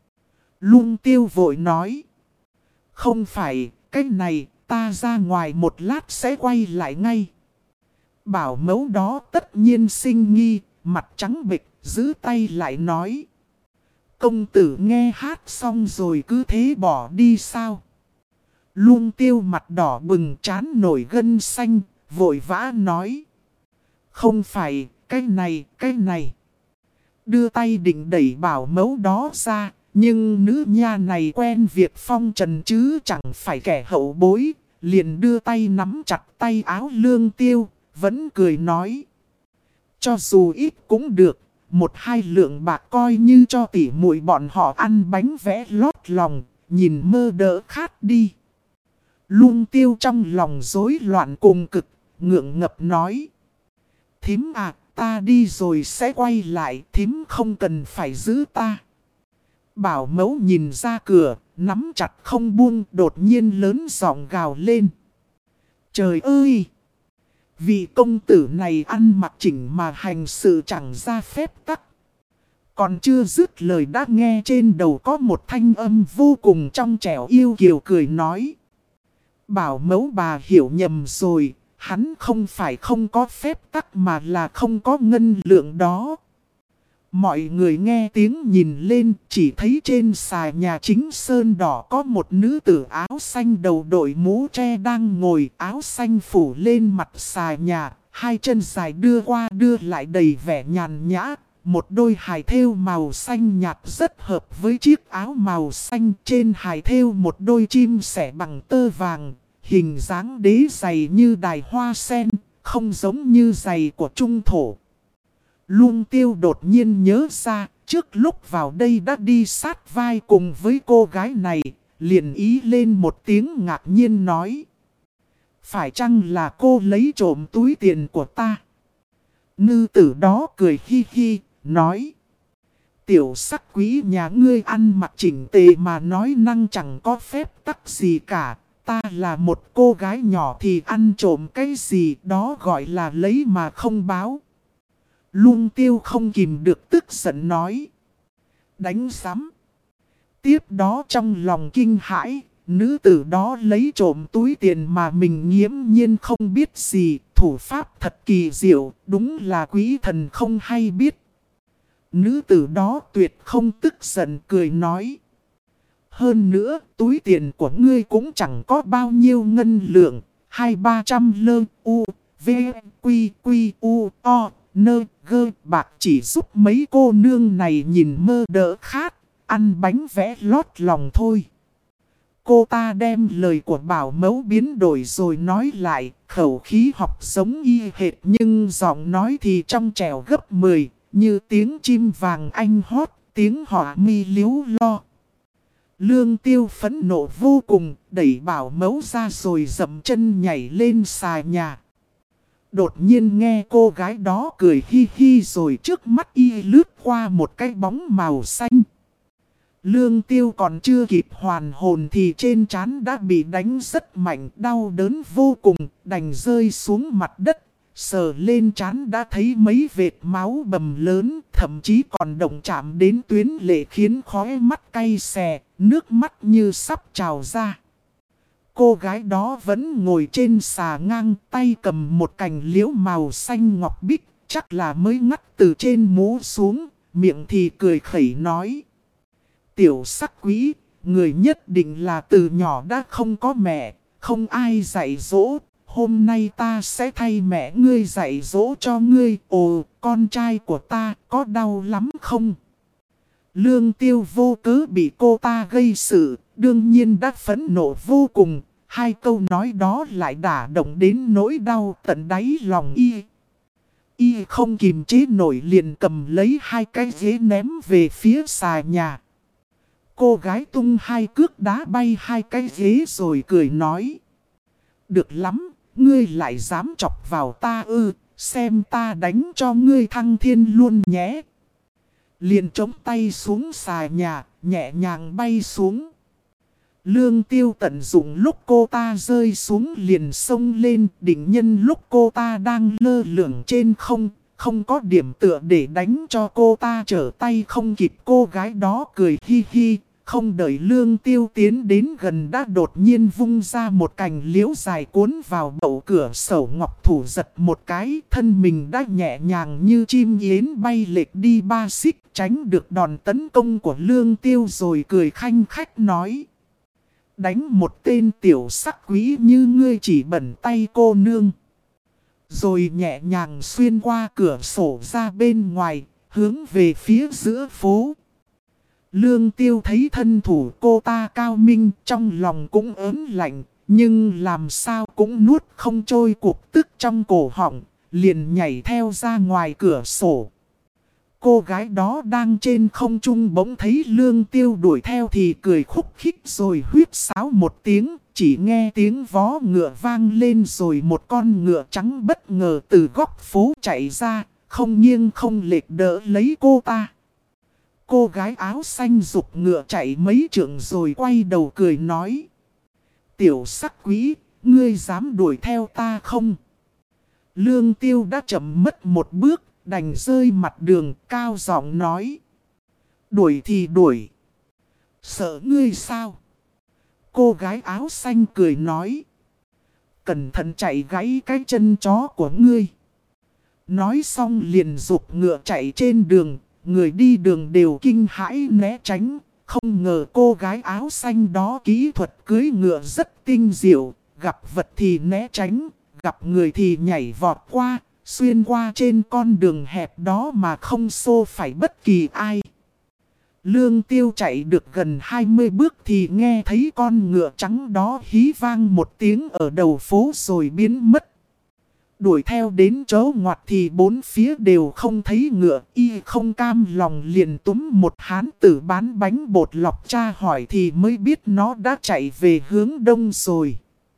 Lung Tiêu vội nói. Không phải, cái này, ta ra ngoài một lát sẽ quay lại ngay. Bảo Mẫu đó tất nhiên sinh nghi, mặt trắng bệch, giữ tay lại nói. Công tử nghe hát xong rồi cứ thế bỏ đi sao? Lung Tiêu mặt đỏ bừng trán nổi gân xanh, vội vã nói. Không phải, cái này. Đưa tay định đẩy Bảo Mẫu đó ra, nhưng nữ nha này quen việc phong trần chứ chẳng phải kẻ hậu bối, liền đưa tay nắm chặt tay áo Lung Tiêu, vẫn cười nói. Cho dù ít cũng được, 1-2 lượng bạc coi như cho tỉ muội bọn họ ăn bánh vẽ lót lòng, nhìn mơ đỡ khát đi. Lung Tiêu trong lòng rối loạn cùng cực, ngượng ngập nói. Thím à, ta đi rồi sẽ quay lại, thím không cần phải giữ ta. Bảo Mẫu nhìn ra cửa, nắm chặt không buông, đột nhiên lớn giọng gào lên. Trời ơi! Vị công tử này ăn mặc chỉnh mà hành sự chẳng ra phép tắc. Còn chưa dứt lời đã nghe trên đầu có một thanh âm vô cùng trong trẻo yêu kiều cười nói. Bảo Mẫu bà hiểu nhầm rồi, hắn không phải không có phép tắc mà là không có ngân lượng đó. Mọi người nghe tiếng nhìn lên, chỉ thấy trên xà nhà chính sơn đỏ có một nữ tử áo xanh đầu đội mũ tre đang ngồi, áo xanh phủ lên mặt xà nhà, hai chân dài đưa qua đưa lại đầy vẻ nhàn nhã. Một đôi hài thêu màu xanh nhạt rất hợp với chiếc áo màu xanh, trên hài thêu một đôi chim sẻ bằng tơ vàng, hình dáng đế dày như đài hoa sen, không giống như giày của trung thổ. Lung Tiêu đột nhiên nhớ ra, trước lúc vào đây đã đi sát vai cùng với cô gái này, liền ý lên một tiếng ngạc nhiên nói. Phải chăng là cô lấy trộm túi tiền của ta? Nữ tử đó cười hi hi, nói. Tiểu sắc quý nhà ngươi ăn mặc chỉnh tề mà nói năng chẳng có phép tắc gì cả. Ta là một cô gái nhỏ thì ăn trộm cái gì đó gọi là lấy mà không báo. Lung Tiêu không kìm được tức giận nói. Đánh sắm. Tiếp đó trong lòng kinh hãi, nữ tử đó lấy trộm túi tiền mà mình nghiễm nhiên không biết gì. Thủ pháp thật kỳ diệu, đúng là quý thần không hay biết. Nữ tử đó tuyệt không tức giận cười nói. Hơn nữa, túi tiền của ngươi cũng chẳng có bao nhiêu ngân lượng. 200-300 lơ u, v, quy, quy, u, o, nơ, gơ, bạc chỉ giúp mấy cô nương này nhìn mơ đỡ khát, ăn bánh vẽ lót lòng thôi. Cô ta đem lời của Bảo Mẫu biến đổi rồi nói lại, khẩu khí học giống y hệt nhưng giọng nói thì trong trẻo gấp 10, như tiếng chim vàng anh hót, tiếng họa mi líu lo. Lung Tiêu phẫn nộ vô cùng, đẩy Bảo Mẫu ra rồi dậm chân nhảy lên xà nhà. Đột nhiên nghe cô gái đó cười hi hi rồi trước mắt y lướt qua một cái bóng màu xanh. Lung Tiêu còn chưa kịp hoàn hồn thì trên trán đã bị đánh rất mạnh, đau đớn vô cùng, đành rơi xuống mặt đất. Sờ lên trán đã thấy mấy vệt máu bầm lớn, thậm chí còn động chạm đến tuyến lệ khiến khóe mắt cay xè, nước mắt như sắp trào ra. Cô gái đó vẫn ngồi trên xà ngang, tay cầm một cành liễu màu xanh ngọc bích, chắc là mới ngắt từ trên mũ xuống, miệng thì cười khẩy nói. Tiểu sắc quý, người nhất định là từ nhỏ đã không có mẹ, không ai dạy dỗ. Hôm nay ta sẽ thay mẹ ngươi dạy dỗ cho ngươi. Ồ, con trai của ta có đau lắm không? Lương Tiêu vô cớ bị cô ta gây sự, đương nhiên đã phẫn nộ vô cùng. Hai câu nói đó lại đả động đến nỗi đau tận đáy lòng y. Y không kìm chế nổi liền cầm lấy hai cái ghế ném về phía xà nhà. Cô gái tung hai cước đá bay hai cái ghế rồi cười nói. Được lắm, ngươi lại dám chọc vào ta ư, xem ta đánh cho ngươi thăng thiên luôn nhé. Liền chống tay xuống xà nhà, nhẹ nhàng bay xuống. Lương Tiêu tận dụng lúc cô ta rơi xuống liền xông lên, định nhân lúc cô ta đang lơ lửng trên không có điểm tựa để đánh cho cô ta trở tay không kịp. Cô gái đó cười hi hi, không đợi Lương Tiêu tiến đến gần đã đột nhiên vung ra một cành liễu dài cuốn vào bậu cửa sổ ngọc thủ giật một cái. Thân mình đã nhẹ nhàng như chim yến bay lệch đi 3 xích, tránh được đòn tấn công của Lương Tiêu rồi cười khanh khách nói. Đánh một tên tiểu sắc quý như ngươi chỉ bẩn tay cô nương. Rồi nhẹ nhàng xuyên qua cửa sổ ra bên ngoài, hướng về phía giữa phố. Lương Tiêu thấy thân thủ cô ta cao minh, trong lòng cũng ớn lạnh, nhưng làm sao cũng nuốt không trôi cuộc tức trong cổ họng, liền nhảy theo ra ngoài cửa sổ. Cô gái đó đang trên không trung bỗng thấy Lương Tiêu đuổi theo thì cười khúc khích rồi huýt sáo một tiếng. Chỉ nghe tiếng vó ngựa vang lên rồi một con ngựa trắng bất ngờ từ góc phố chạy ra, không nghiêng không lệch đỡ lấy cô ta. Cô gái áo xanh giục ngựa chạy mấy trượng rồi quay đầu cười nói. Tiểu sắc quý, ngươi dám đuổi theo ta không? Lương Tiêu đã chậm mất một bước, đành rơi mặt đường cao giọng nói. Đuổi thì đuổi. Sợ ngươi sao? Cô gái áo xanh cười nói. Cẩn thận chạy gãy cái chân chó của ngươi. Nói xong liền giục ngựa chạy trên đường. Người đi đường đều kinh hãi né tránh. Không ngờ cô gái áo xanh đó kỹ thuật cưỡi ngựa rất tinh diệu. Gặp vật thì né tránh, gặp người thì nhảy vọt qua. Xuyên qua trên con đường hẹp đó mà không xô phải bất kỳ ai. Lương Tiêu chạy được gần 20 bước thì nghe thấy con ngựa trắng đó hí vang một tiếng ở đầu phố rồi biến mất. Đuổi theo đến chỗ ngoặt thì bốn phía đều không thấy ngựa. Y không cam lòng liền túm một hán tử bán bánh bột lọc tra hỏi thì mới biết nó đã chạy về hướng đông rồi.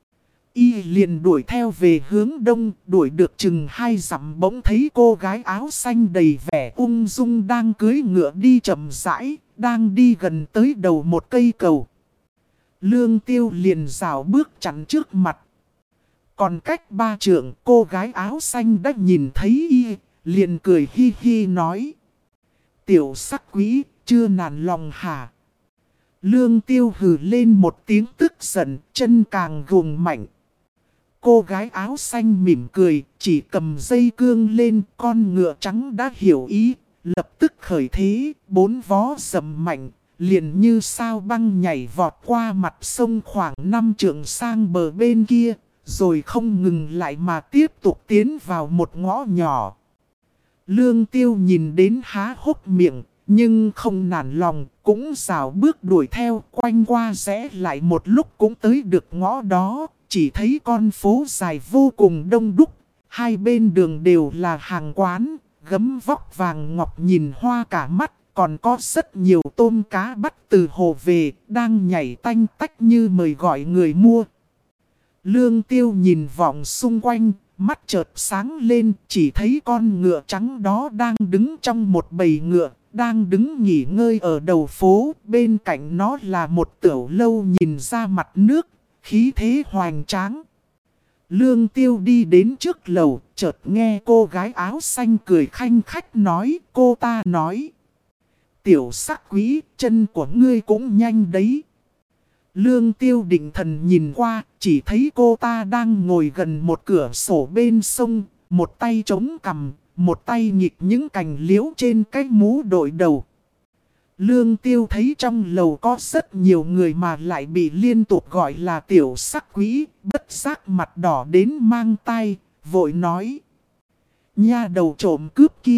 Y liền đuổi theo về hướng đông, đuổi được chừng 2 dặm bỗng thấy cô gái áo xanh đầy vẻ ung dung đang cưỡi ngựa đi chậm rãi, đang đi gần tới đầu một cây cầu. Lương Tiêu liền rảo bước chắn trước mặt. Còn cách 3 trượng cô gái áo xanh đã nhìn thấy y, liền cười hi hi nói. Tiểu sắc quý, chưa nản lòng hả? Lương Tiêu hừ lên một tiếng tức giận, chân càng gùng mạnh. Cô gái áo xanh mỉm cười, chỉ cầm dây cương lên, con ngựa trắng đã hiểu ý, lập tức khởi thế, 4 vó dầm mạnh, liền như sao băng nhảy vọt qua mặt sông khoảng 5 trượng sang bờ bên kia, rồi không ngừng lại mà tiếp tục tiến vào một ngõ nhỏ. Lương Tiêu nhìn đến há hốc miệng, nhưng không nản lòng, cũng rảo bước đuổi theo, quanh qua rẽ lại một lúc cũng tới được ngõ đó. Chỉ thấy con phố dài vô cùng đông đúc, hai bên đường đều là hàng quán, gấm vóc vàng ngọc nhìn hoa cả mắt, còn có rất nhiều tôm cá bắt từ hồ về, đang nhảy tanh tách như mời gọi người mua. Lương Tiêu nhìn vọng xung quanh, mắt chợt sáng lên, chỉ thấy con ngựa trắng đó đang đứng trong một bầy ngựa, đang đứng nghỉ ngơi ở đầu phố, bên cạnh nó là một tiểu lâu nhìn ra mặt nước. Khí thế hoành tráng. Lương Tiêu đi đến trước lầu, chợt nghe cô gái áo xanh cười khanh khách nói, cô ta nói. Tiểu sắc quý, chân của ngươi cũng nhanh đấy. Lương Tiêu định thần nhìn qua, chỉ thấy cô ta đang ngồi gần một cửa sổ bên sông, một tay chống cằm, một tay nhịp những cành liễu trên cái mũ đội đầu. Lương Tiêu thấy trong lầu có rất nhiều người mà lại bị liên tục gọi là tiểu sắc quý, bất giác mặt đỏ đến mang tay, vội nói. Nha đầu trộm cướp kia,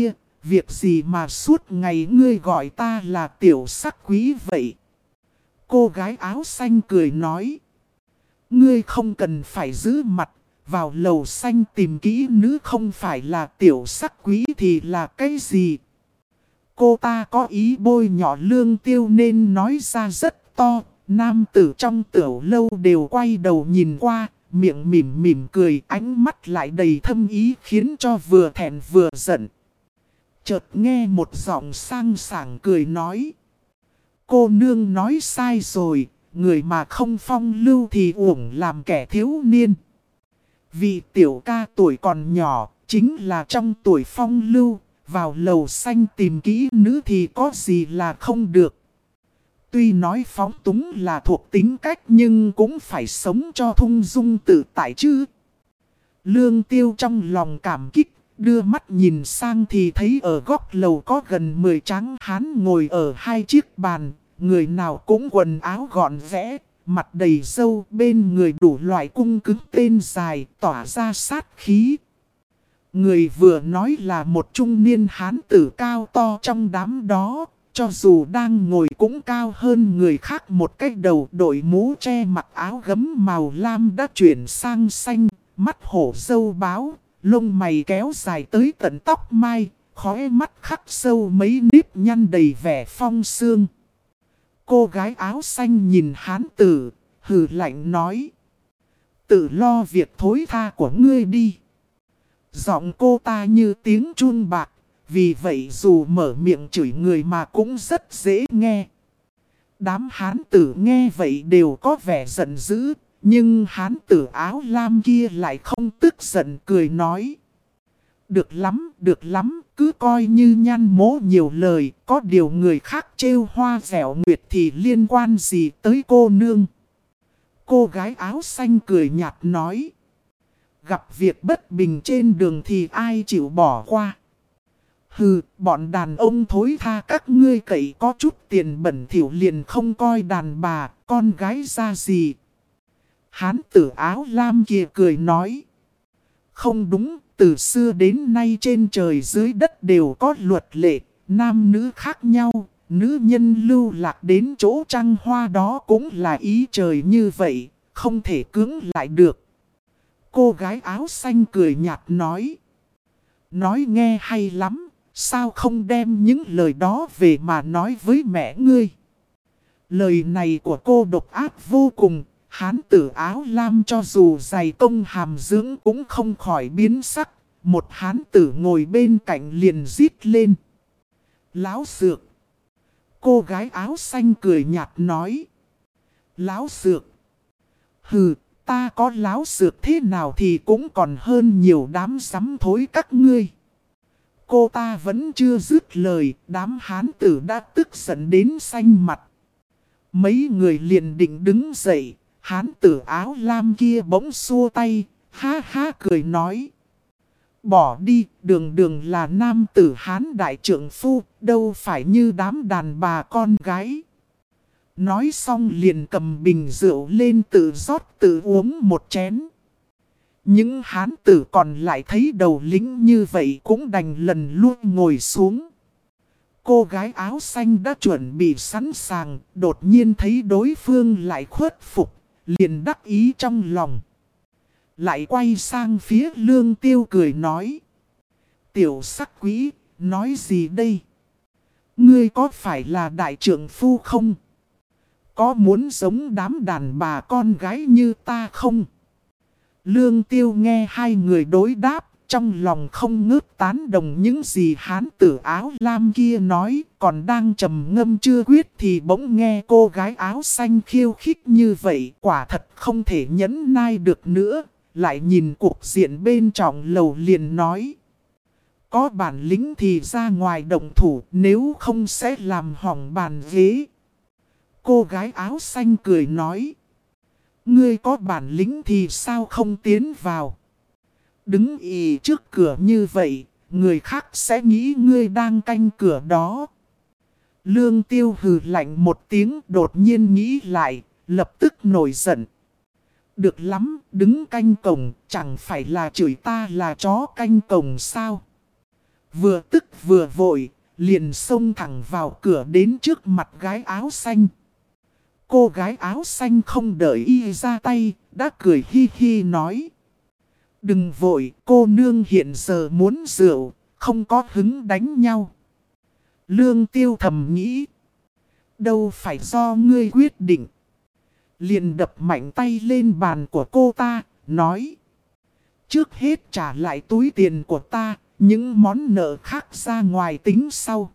Việc gì mà suốt ngày ngươi gọi ta là tiểu sắc quý vậy? Cô gái áo xanh cười nói. Ngươi không cần phải giữ mặt, vào lầu xanh tìm kỹ nữ không phải là tiểu sắc quý thì là cái gì? Cô ta có ý bôi nhọ Lương Tiêu nên nói ra rất to. Nam tử trong tiểu lâu đều quay đầu nhìn qua, miệng mỉm mỉm cười, ánh mắt lại đầy thâm ý khiến cho vừa thẹn vừa giận. Chợt nghe một giọng sang sảng cười nói. Cô nương nói sai rồi, người mà không phong lưu thì uổng làm kẻ thiếu niên. Vì tiểu ca tuổi còn nhỏ, chính là trong tuổi phong lưu, vào lầu xanh tìm kỹ nữ thì có gì là không được. Tuy nói phóng túng là thuộc tính cách nhưng cũng phải sống cho thung dung tự tại chứ. Lương Tiêu trong lòng cảm kích, đưa mắt nhìn sang thì thấy ở góc lầu có gần 10 tráng hán ngồi ở hai chiếc bàn. Người nào cũng quần áo gọn gẽ, mặt đầy râu, bên người đủ loại cung cứng tên dài, tỏa ra sát khí. Người vừa nói là một trung niên hán tử cao to trong đám đó, cho dù đang ngồi cũng cao hơn người khác một cái đầu, đội mũ che mặc áo gấm màu lam đã chuyển sang xanh, mắt hổ râu báo, lông mày kéo dài tới tận tóc mai, khóe mắt khắc sâu mấy nếp nhăn đầy vẻ phong sương. Cô gái áo xanh nhìn hán tử, hừ lạnh nói. Tự lo việc thối tha của ngươi đi. Giọng cô ta như tiếng chun bạc, vì vậy dù mở miệng chửi người mà cũng rất dễ nghe. Đám hán tử nghe vậy đều có vẻ giận dữ, nhưng hán tử áo lam kia lại không tức giận cười nói. Được lắm, cứ coi như Nhan mỗ nhiều lời, có điều người khác trêu hoa dẻo nguyệt thì liên quan gì tới cô nương. Cô gái áo xanh cười nhạt nói. Gặp việc bất bình trên đường thì ai chịu bỏ qua. Hừ, bọn đàn ông thối tha các ngươi cậy có chút tiền bẩn thỉu liền không coi đàn bà, con gái ra gì. Hán tử áo lam kia cười nói. Không đúng, từ xưa đến nay trên trời dưới đất đều có luật lệ, nam nữ khác nhau, nữ nhân lưu lạc đến chỗ trăng hoa đó cũng là ý trời như vậy, không thể cưỡng lại được. Cô gái áo xanh cười nhạt nói. Nói nghe hay lắm, sao không đem những lời đó về mà nói với mẹ ngươi. Lời này của cô độc ác vô cùng, hán tử áo lam cho dù dày công hàm dưỡng cũng không khỏi biến sắc. Một hán tử ngồi bên cạnh liền rít lên. Láo xược. Cô gái áo xanh cười nhạt nói. Láo xược. Hừ, ta có láo xược thế nào thì cũng còn hơn nhiều đám sắm thối các ngươi. Cô ta vẫn chưa dứt lời, đám hán tử đã tức giận đến xanh mặt. Mấy người liền định đứng dậy, hán tử áo lam kia bỗng xua tay, ha ha cười nói. Bỏ đi, đường đường là nam tử hán đại trượng phu, đâu phải như đám đàn bà con gái. Nói xong liền cầm bình rượu lên tự rót tự uống một chén. Những hán tử còn lại thấy đầu lính như vậy cũng đành lần luôn ngồi xuống. Cô gái áo xanh đã chuẩn bị sẵn sàng, đột nhiên thấy đối phương lại khuất phục, liền đắc ý trong lòng. Lại quay sang phía Lương Tiêu cười nói. Tiểu sắc quý, nói gì đây? Ngươi có phải là đại trượng phu không? Có muốn giống đám đàn bà con gái như ta không? Lương Tiêu nghe hai người đối đáp, trong lòng không ngớt tán đồng những gì hán tử áo lam kia nói, còn đang trầm ngâm chưa quyết thì bỗng nghe cô gái áo xanh khiêu khích như vậy, quả thật không thể nhẫn nai được nữa, lại nhìn cuộc diện bên trọng lầu liền nói. Có bản lĩnh thì ra ngoài động thủ, nếu không sẽ làm hỏng bàn ghế. Cô gái áo xanh cười nói. Ngươi có bản lĩnh thì sao không tiến vào? Đứng ì trước cửa như vậy, người khác sẽ nghĩ ngươi đang canh cửa đó. Lương Tiêu hừ lạnh một tiếng, đột nhiên nghĩ lại, lập tức nổi giận. Được lắm, đứng canh cổng, chẳng phải là chửi ta là chó canh cổng sao? Vừa tức vừa vội, liền xông thẳng vào cửa đến trước mặt gái áo xanh. Cô gái áo xanh không đợi y ra tay, đã cười hi hi nói. Đừng vội, cô nương hiện giờ muốn rượu, không có hứng đánh nhau. Lương Tiêu thầm nghĩ. Đâu phải do ngươi quyết định. Liền đập mạnh tay lên bàn của cô ta, nói. Trước hết trả lại túi tiền của ta, những món nợ khác ra ngoài tính sau.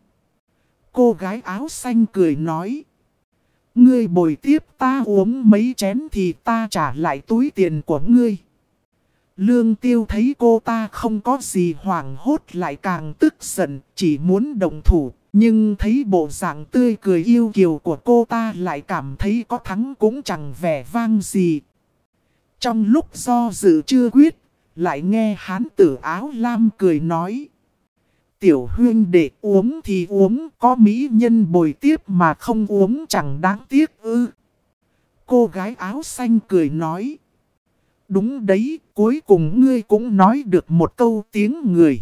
Cô gái áo xanh cười nói. Ngươi bồi tiếp ta uống mấy chén thì ta trả lại túi tiền của ngươi. Lương Tiêu thấy cô ta không có gì hoảng hốt lại càng tức giận, chỉ muốn động thủ. Nhưng thấy bộ dạng tươi cười yêu kiều của cô ta lại cảm thấy có thắng cũng chẳng vẻ vang gì. Trong lúc do dự chưa quyết, lại nghe hán tử áo lam cười nói. Tiểu huynh đệ uống thì uống, có mỹ nhân bồi tiếp mà không uống chẳng đáng tiếc ư. Cô gái áo xanh cười nói. Đúng đấy, cuối cùng ngươi cũng nói được một câu tiếng người.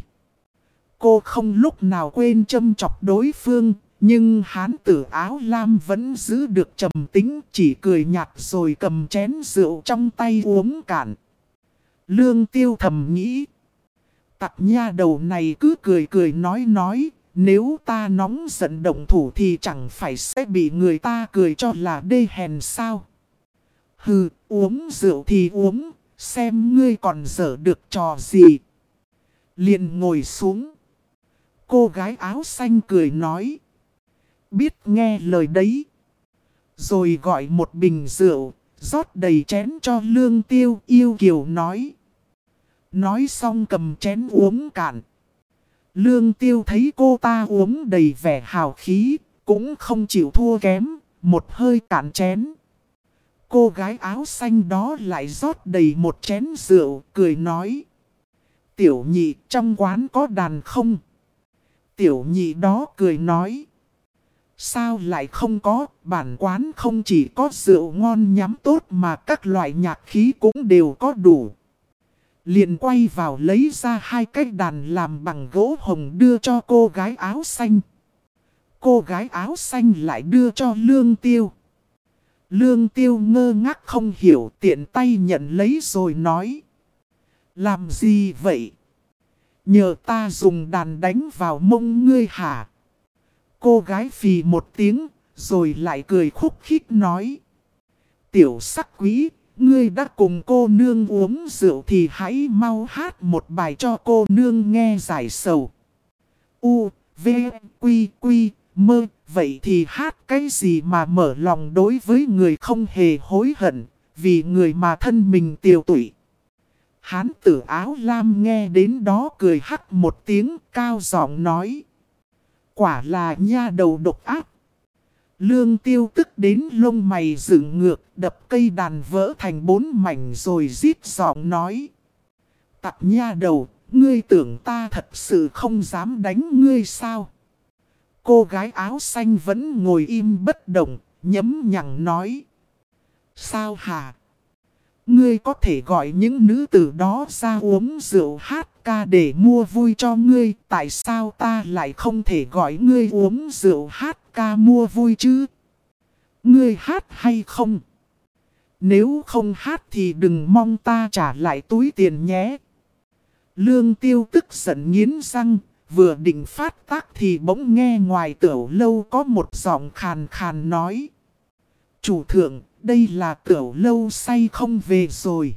Cô không lúc nào quên châm chọc đối phương, nhưng hán tử áo lam vẫn giữ được trầm tĩnh, chỉ cười nhạt rồi cầm chén rượu trong tay uống cạn. Lương Tiêu thầm nghĩ. Tặc nha đầu này cứ cười cười nói, nếu ta nóng giận động thủ thì chẳng phải sẽ bị người ta cười cho là đê hèn sao. Hừ, uống rượu thì uống, xem ngươi còn dở được trò gì. Liền ngồi xuống. Cô gái áo xanh cười nói. Biết nghe lời đấy. Rồi gọi một bình rượu, rót đầy chén cho Lương Tiêu, yêu kiều nói. Nói xong cầm chén uống cạn. Lương Tiêu thấy cô ta uống đầy vẻ hào khí, cũng không chịu thua kém, một hơi cạn chén. Cô gái áo xanh đó lại rót đầy một chén rượu, cười nói. Tiểu nhị trong quán có đàn không? Tiểu nhị đó cười nói. Sao lại không có, bản quán không chỉ có rượu ngon nhắm tốt mà các loại nhạc khí cũng đều có đủ. Liền quay vào lấy ra hai cái đàn làm bằng gỗ hồng đưa cho cô gái áo xanh. Cô gái áo xanh lại đưa cho Lương Tiêu. Lương Tiêu ngơ ngác không hiểu, tiện tay nhận lấy rồi nói. Làm gì vậy? Nhờ ta dùng đàn đánh vào mông ngươi hả? Cô gái phì một tiếng, rồi lại cười khúc khích nói. Tiểu sắc quý, ngươi đã cùng cô nương uống rượu thì hãy mau hát một bài cho cô nương nghe giải sầu. U, V, Quy, Quy, Mơ, vậy thì hát cái gì mà mở lòng đối với người không hề hối hận, vì người mà thân mình tiều tụy. Hán tử áo lam nghe đến đó cười hắc một tiếng, cao giọng nói. Quả là nha đầu độc ác. Lương Tiêu tức đến lông mày dựng ngược, đập cây đàn vỡ thành 4 mảnh rồi rít giọng nói. Tặc nha đầu, ngươi tưởng ta thật sự không dám đánh ngươi sao? Cô gái áo xanh vẫn ngồi im bất động, nhấm nhằng nói. Sao hả? Ngươi có thể gọi những nữ tử đó ra uống rượu hát ca để mua vui cho ngươi. Tại sao ta lại không thể gọi ngươi uống rượu hát ca mua vui chứ? Ngươi hát hay không? Nếu không hát thì đừng mong ta trả lại túi tiền nhé. Lương Tiêu tức giận nghiến răng, vừa định phát tác thì bỗng nghe ngoài tiểu lâu có một giọng khàn khàn nói. Chủ thượng, đây là tiểu lâu say không về rồi.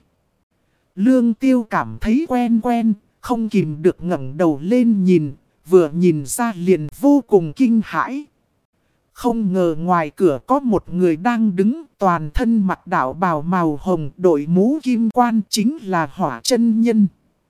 Lương Tiêu cảm thấy quen quen, không kìm được ngẩng đầu lên nhìn, vừa nhìn ra liền vô cùng kinh hãi. Không ngờ ngoài cửa có một người đang đứng, toàn thân mặc đạo bào màu hồng, đội mũ kim quan, chính là Hỏa Chân Nhân.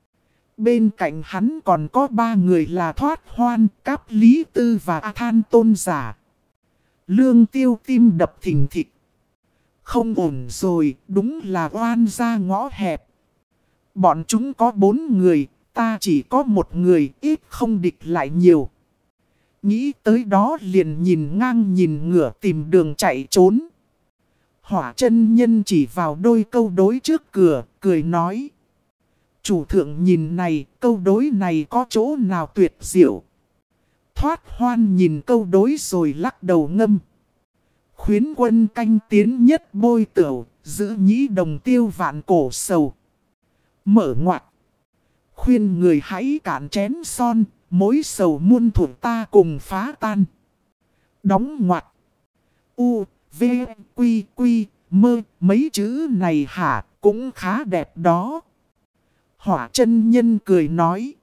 Bên cạnh hắn còn có 3 người là Thoát Hoan, Cáp Lý Tư và A Than Tôn Giả. Lương Tiêu tim đập thình thịch. Không ổn rồi, đúng là oan ra ngõ hẹp. Bọn chúng có 4 người, ta chỉ có 1 người, ít không địch lại nhiều. Nghĩ tới đó liền nhìn ngang nhìn ngửa tìm đường chạy trốn. Hỏa Chân Nhân chỉ vào đôi câu đối trước cửa, cười nói. Chủ thượng nhìn này, câu đối này có chỗ nào tuyệt diệu. Thoát Hoan nhìn câu đối rồi lắc đầu ngâm. Khuyến quân canh tiến nhất bôi tửu, giữ nhĩ đồng tiêu vạn cổ sầu. Mở ngoặt. Khuyên người hãy cạn chén son, mối sầu muôn thuở ta cùng phá tan. Đóng ngoặt. U, V, Quy, Quy, Mơ, mấy chữ này hả, cũng khá đẹp đó. Hỏa chân nhân cười nói.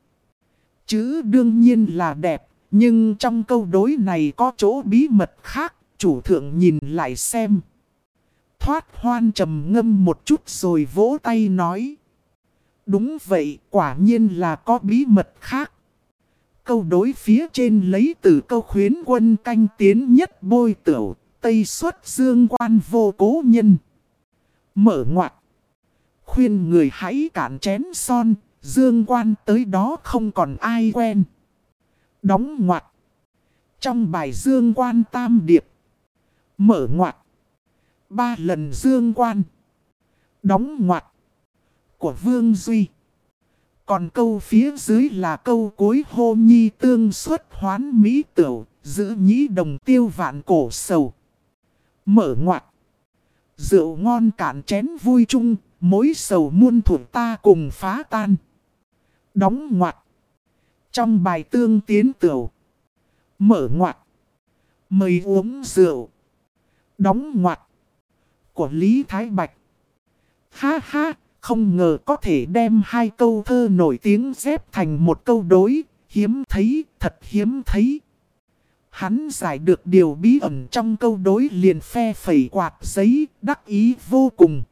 Chữ đương nhiên là đẹp, nhưng trong câu đối này có chỗ bí mật khác, chủ thượng nhìn lại xem. Thoát Hoan trầm ngâm một chút rồi vỗ tay nói. Đúng vậy, quả nhiên là có bí mật khác. Câu đối phía trên lấy từ câu khuyến quân canh tiến nhất bôi tửu, tây xuất dương quan vô cố nhân. Mở ngoặt. Khuyên người hãy cạn chén son, dương quan tới đó không còn ai quen. Đóng ngoặt. Trong bài dương quan tam điệp. Mở ngoặt. 3 lần dương quan. Đóng ngoặt. Của Vương Duy. Còn câu phía dưới là câu cuối hô nhi tương xuất hoán mỹ tửu, giữ nhĩ đồng tiêu vạn cổ sầu. Mở ngoặt. Rượu ngon cạn chén vui chung, mối sầu muôn thuở ta cùng phá tan. Đóng ngoặt. Trong bài tương tiến tửu. Mở ngoặt. Mời uống rượu. Đóng ngoặt. Của Lý Thái Bạch. Ha ha, không ngờ có thể đem 2 câu thơ nổi tiếng ghép thành một câu đối, hiếm thấy, thật hiếm thấy. Hắn giải được điều bí ẩn trong câu đối liền phe phẩy quạt giấy, đắc ý vô cùng.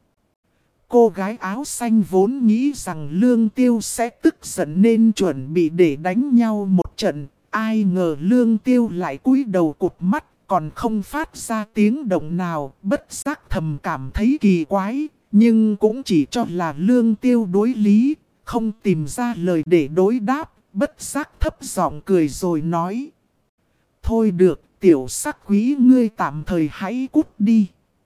Cô gái áo xanh vốn nghĩ rằng Lương Tiêu sẽ tức giận nên chuẩn bị để đánh nhau một trận. Ai ngờ Lương Tiêu lại cúi đầu cụp mắt, còn không phát ra tiếng động nào, bất giác thầm cảm thấy kỳ quái. Nhưng cũng chỉ cho là Lương Tiêu đối lý, không tìm ra lời để đối đáp, bất giác thấp giọng cười rồi nói. Thôi được, tiểu sắc quý ngươi tạm thời hãy cút đi.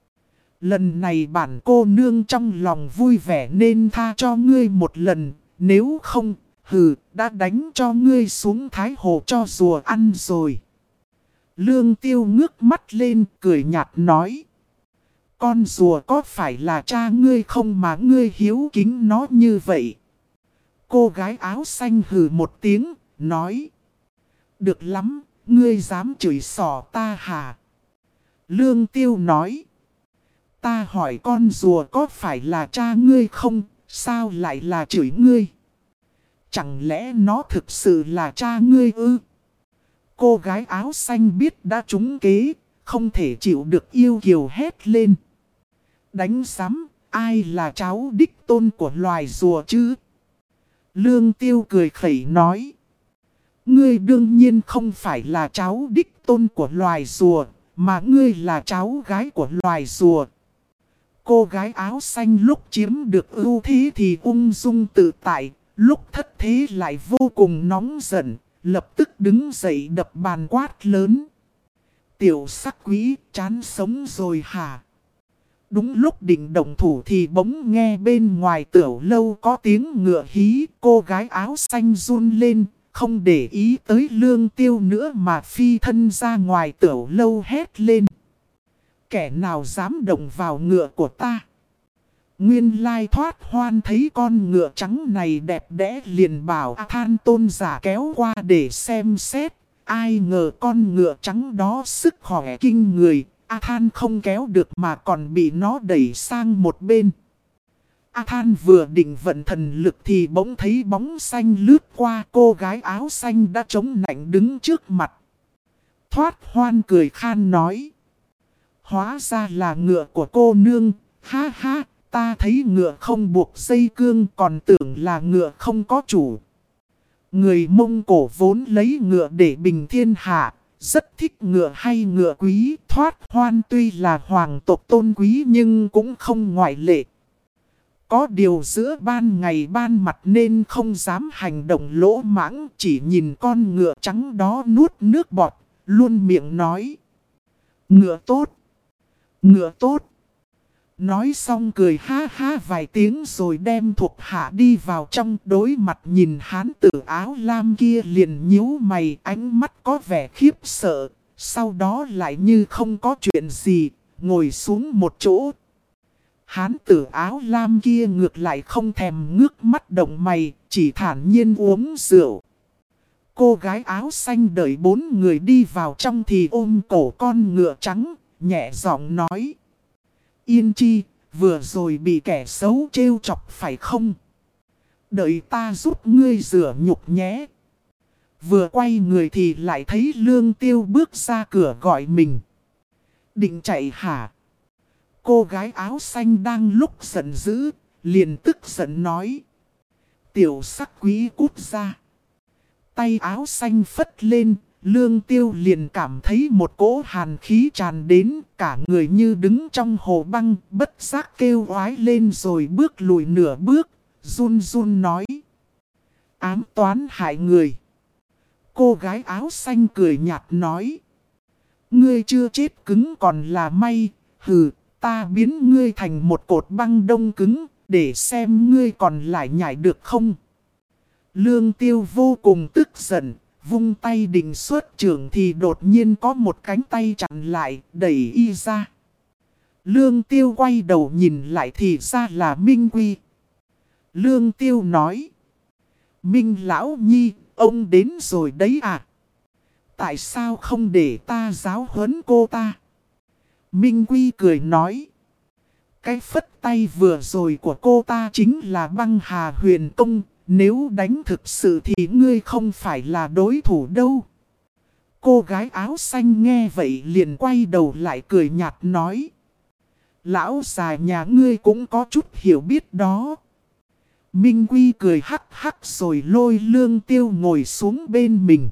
Lần này bản cô nương trong lòng vui vẻ nên tha cho ngươi một lần, nếu không, đã đánh cho ngươi xuống Thái Hồ cho rùa ăn rồi. Lương Tiêu ngước mắt lên cười nhạt nói. Con rùa có phải là cha ngươi không mà ngươi hiếu kính nó như vậy? Cô gái áo xanh hừ một tiếng, nói. Được lắm, ngươi dám chửi xỏ ta hả? Lương Tiêu nói. Ta hỏi con rùa có phải là cha ngươi không, sao lại là chửi ngươi? Chẳng lẽ nó thực sự là cha ngươi ư? Cô gái áo xanh biết đã trúng kế, không thể chịu được yêu kiều hét lên. Đánh giám, ai là cháu đích tôn của loài rùa chứ? Lương Tiêu cười khẩy nói. Ngươi đương nhiên không phải là cháu đích tôn của loài rùa, mà ngươi là cháu gái của loài rùa. Cô gái áo xanh lúc chiếm được ưu thế thì ung dung tự tại, lúc thất thế lại vô cùng nóng giận, lập tức đứng dậy đập bàn quát lớn. Tiểu sắc quý, chán sống rồi hả? Đúng lúc định động thủ thì bỗng nghe bên ngoài tiểu lâu có tiếng ngựa hí, cô gái áo xanh run lên, không để ý tới Lương Tiêu nữa mà phi thân ra ngoài tiểu lâu hét lên. Kẻ nào dám động vào ngựa của ta? Nguyên lai Thoát Hoan thấy con ngựa trắng này đẹp đẽ liền bảo A Than tôn giả kéo qua để xem xét. Ai ngờ con ngựa trắng đó sức khỏe kinh người, A Than không kéo được mà còn bị nó đẩy sang một bên. A Than vừa định vận thần lực thì bỗng thấy bóng xanh lướt qua, cô gái áo xanh đã chống nạnh đứng trước mặt. Thoát Hoan cười khan nói. Hóa ra là ngựa của cô nương, ha ha, ta thấy ngựa không buộc dây cương còn tưởng là ngựa không có chủ. Người Mông Cổ vốn lấy ngựa để bình thiên hạ, rất thích ngựa hay ngựa quý. Thoát Hoan tuy là hoàng tộc tôn quý nhưng cũng không ngoại lệ. Có điều giữa ban ngày ban mặt nên không dám hành động lỗ mãng, chỉ nhìn con ngựa trắng đó nuốt nước bọt, luôn miệng nói. Ngựa tốt, ngựa tốt. Nói xong cười ha ha vài tiếng rồi đem thuộc hạ đi vào trong, đối mặt nhìn hán tử áo lam kia liền nhíu mày, ánh mắt có vẻ khiếp sợ. Sau đó lại như không có chuyện gì, ngồi xuống một chỗ. Hán tử áo lam kia ngược lại không thèm ngước mắt động mày, chỉ thản nhiên uống rượu. Cô gái áo xanh đợi 4 người đi vào trong thì ôm cổ con ngựa trắng, nhẹ giọng nói. Yên Chi, vừa rồi bị kẻ xấu trêu chọc phải không? Đợi ta giúp ngươi rửa nhục nhé. Vừa quay người thì lại thấy Lương Tiêu bước ra cửa gọi mình. Định chạy hả? Cô gái áo xanh đang lúc giận dữ, liền tức giận nói. Tiểu sắc quý cút ra. Tay áo xanh phất lên, Lương Tiêu liền cảm thấy một cỗ hàn khí tràn đến, cả người như đứng trong hồ băng, bất giác kêu oái lên rồi bước lùi nửa bước, run run nói. Ám toán hại người. Cô gái áo xanh cười nhạt nói. Ngươi chưa chết cứng còn là may, hừ, ta biến ngươi thành một cột băng đông cứng, để xem ngươi còn lại nhảy được không. Lương Tiêu vô cùng tức giận, vung tay định xuất trưởng thì đột nhiên có một cánh tay chặn lại, đẩy y ra. Lương Tiêu quay đầu nhìn lại thì ra là Minh Quy. Lương Tiêu nói. Minh Lão Nhi, ông đến rồi đấy à? Tại sao không để ta giáo huấn cô ta? Minh Quy cười nói. Cái phất tay vừa rồi của cô ta chính là Băng Hà Huyền Công. Nếu đánh thực sự thì ngươi không phải là đối thủ đâu. Cô gái áo xanh nghe vậy liền quay đầu lại cười nhạt nói. Lão già nhà ngươi cũng có chút hiểu biết đó. Minh Quy cười hắc hắc rồi lôi Lương Tiêu ngồi xuống bên mình.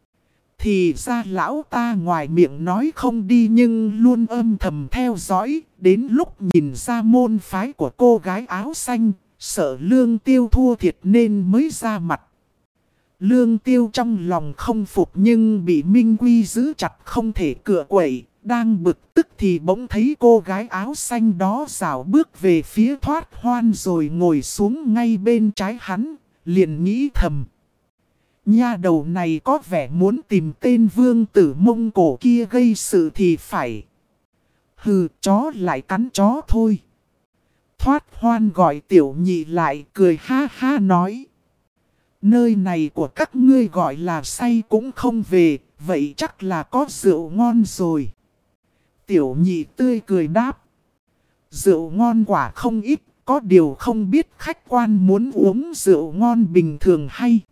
Thì ra lão ta ngoài miệng nói không đi nhưng luôn âm thầm theo dõi. Đến lúc nhìn ra môn phái của cô gái áo xanh, sợ Lương Tiêu thua thiệt nên mới ra mặt. Lương Tiêu trong lòng không phục nhưng bị Minh Quy giữ chặt không thể cựa quậy. Đang bực tức thì bỗng thấy cô gái áo xanh đó rảo bước về phía Thoát Hoan rồi ngồi xuống ngay bên trái hắn, liền nghĩ thầm. Nha đầu này có vẻ muốn tìm tên vương tử Mông Cổ kia gây sự thì phải. Hừ, chó lại cắn chó thôi. Thoát Hoan gọi Tiểu Nhị lại cười ha ha nói. Nơi này của các ngươi gọi là say cũng không về, vậy chắc là có rượu ngon rồi. Tiểu Nhị tươi cười đáp. Rượu ngon quả không ít, có điều không biết khách quan muốn uống rượu ngon bình thường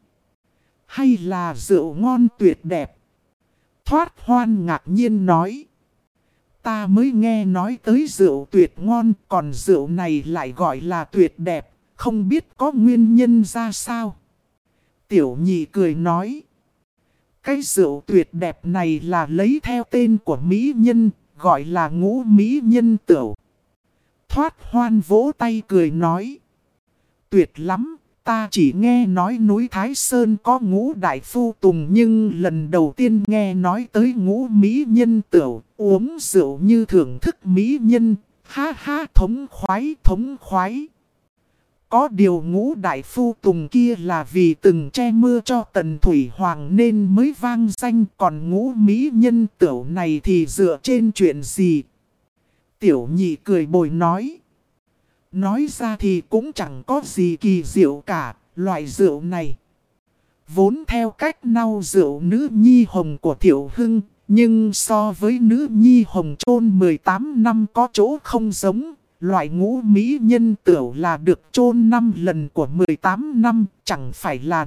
hay là rượu ngon tuyệt đẹp. Thoát Hoan ngạc nhiên nói. Ta mới nghe nói tới rượu tuyệt ngon, còn rượu này lại gọi là tuyệt đẹp, không biết có nguyên nhân ra sao. Tiểu Nhị cười nói. Cái rượu tuyệt đẹp này là lấy theo tên của mỹ nhân, gọi là Ngũ Mỹ Nhân Tửu. Thoát Hoan vỗ tay cười nói. Tuyệt lắm, ta chỉ nghe nói núi Thái Sơn có Ngũ Đại Phu Tùng nhưng lần đầu tiên nghe nói tới Ngũ Mỹ Nhân Tửu, uống rượu như thưởng thức mỹ nhân, ha ha thống khoái. Có điều Ngũ Đại Phu Tùng kia là vì từng che mưa cho Tần Thủy Hoàng nên mới vang danh, còn Ngũ Mỹ Nhân Tửu này thì dựa trên chuyện gì? Tiểu Nhị cười bồi nói. Nói ra thì cũng chẳng có gì kỳ diệu cả, loại rượu này vốn theo cách nau rượu nữ nhi hồng của Thiệu Hưng, nhưng so với nữ nhi hồng chôn 18 năm có chỗ không giống. Loại Ngũ Mỹ Nhân Tửu là được chôn 5 lần của 18 năm, chẳng phải là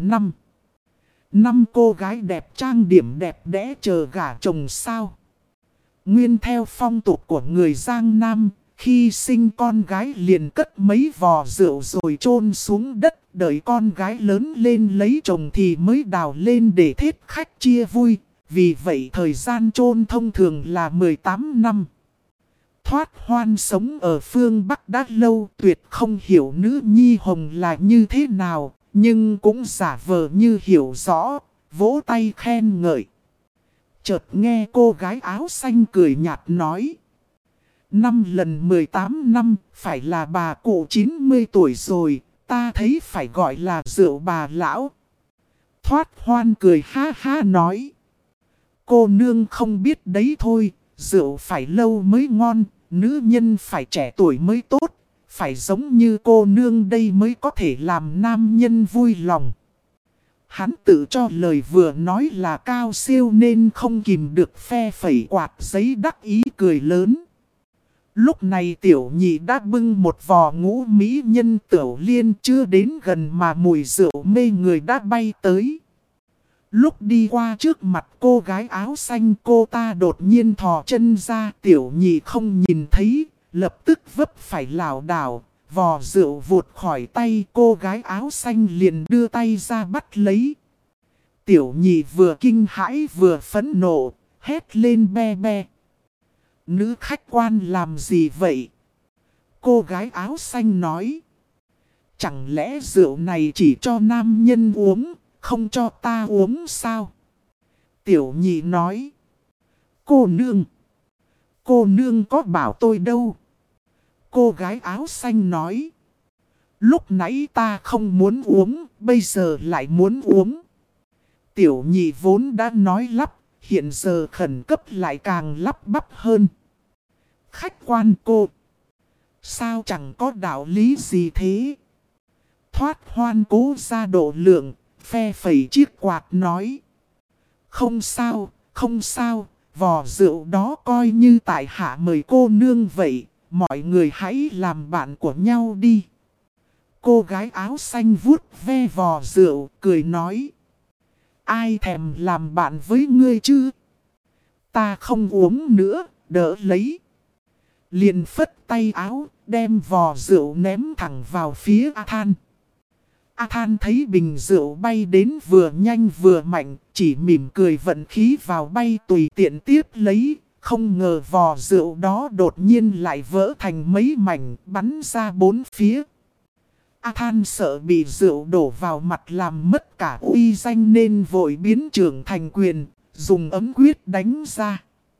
năm cô gái đẹp trang điểm đẹp đẽ chờ gả chồng sao. Nguyên theo phong tục của người Giang Nam, khi sinh con gái liền cất mấy vò rượu rồi chôn xuống đất, đợi con gái lớn lên lấy chồng thì mới đào lên để thiết khách chia vui. Vì vậy thời gian chôn thông thường là 18 năm. Thoát Hoan sống ở phương Bắc đã lâu, tuyệt không hiểu nữ nhi hồng là như thế nào, nhưng cũng giả vờ như hiểu rõ, vỗ tay khen ngợi. Chợt nghe cô gái áo xanh cười nhạt nói. 5 lần 18 năm, phải là bà cụ 90 tuổi rồi, ta thấy phải gọi là rượu bà lão. Thoát Hoan cười ha ha nói. Cô nương không biết đấy thôi, rượu phải lâu mới ngon, nữ nhân phải trẻ tuổi mới tốt, phải giống như cô nương đây mới có thể làm nam nhân vui lòng. Hắn tự cho lời vừa nói là cao siêu nên không kìm được phe phẩy quạt giấy đắc ý cười lớn. Lúc này tiểu nhị đã bưng một vò ngũ mỹ nhân tiểu liên chưa đến gần mà mùi rượu mê người đã bay tới. Lúc đi qua trước mặt cô gái áo xanh cô ta đột nhiên thò chân ra tiểu nhị không nhìn thấy, lập tức vấp phải lảo đảo, vò rượu vụt khỏi tay cô gái áo xanh liền đưa tay ra bắt lấy. Tiểu nhị vừa kinh hãi vừa phẫn nộ, hét lên be be. Nữ khách quan làm gì vậy? Cô gái áo xanh nói. Chẳng lẽ rượu này chỉ cho nam nhân uống, không cho ta uống sao? Tiểu nhị nói. Cô nương có bảo tôi đâu? Cô gái áo xanh nói. Lúc nãy ta không muốn uống, bây giờ lại muốn uống. Tiểu nhị vốn đã nói lắp, hiện giờ khẩn cấp lại càng lắp bắp hơn. Khách quan cô. Sao chẳng có đạo lý gì thế? Thoát Hoan cố ra độ lượng, phe phẩy chiếc quạt nói. Không sao, không sao, vò rượu đó coi như tại hạ mời cô nương vậy, mọi người hãy làm bạn của nhau đi. Cô gái áo xanh vuốt ve vò rượu, cười nói. Ai thèm làm bạn với ngươi chứ? Ta không uống nữa, đỡ lấy. Liền phất tay áo, đem vò rượu ném thẳng vào phía A Than. A Than thấy bình rượu bay đến vừa nhanh vừa mạnh, chỉ mỉm cười vận khí vào bay tùy tiện tiếp lấy. Không ngờ vò rượu đó đột nhiên lại vỡ thành mấy mảnh bắn ra bốn phía. A Than sợ bị rượu đổ vào mặt làm mất cả uy danh nên vội biến trưởng thành quyền, dùng ấm quyết đánh ra.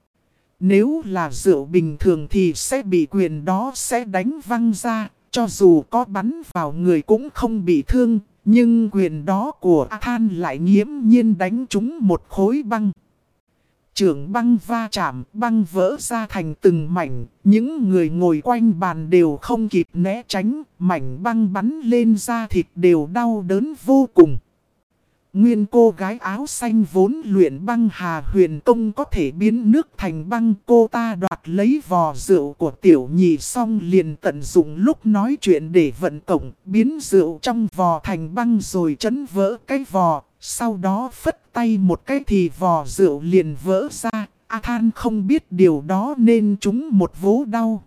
Nếu là rượu bình thường thì sẽ bị quyền đó sẽ đánh văng ra, cho dù có bắn vào người cũng không bị thương, nhưng quyền đó của A Than lại nghiễm nhiên đánh trúng một khối băng. Trưởng băng va chạm, băng vỡ ra thành từng mảnh, những người ngồi quanh bàn đều không kịp né tránh, mảnh băng bắn lên da thịt đều đau đớn vô cùng. Nguyên cô gái áo xanh vốn luyện băng hà huyền công có thể biến nước thành băng, cô ta đoạt lấy vò rượu của tiểu nhị xong liền tận dụng lúc nói chuyện để vận cổng, biến rượu trong vò thành băng rồi chấn vỡ cái vò. Sau đó phất tay một cái thì vò rượu liền vỡ ra, A Than không biết điều đó nên trúng một vố đau.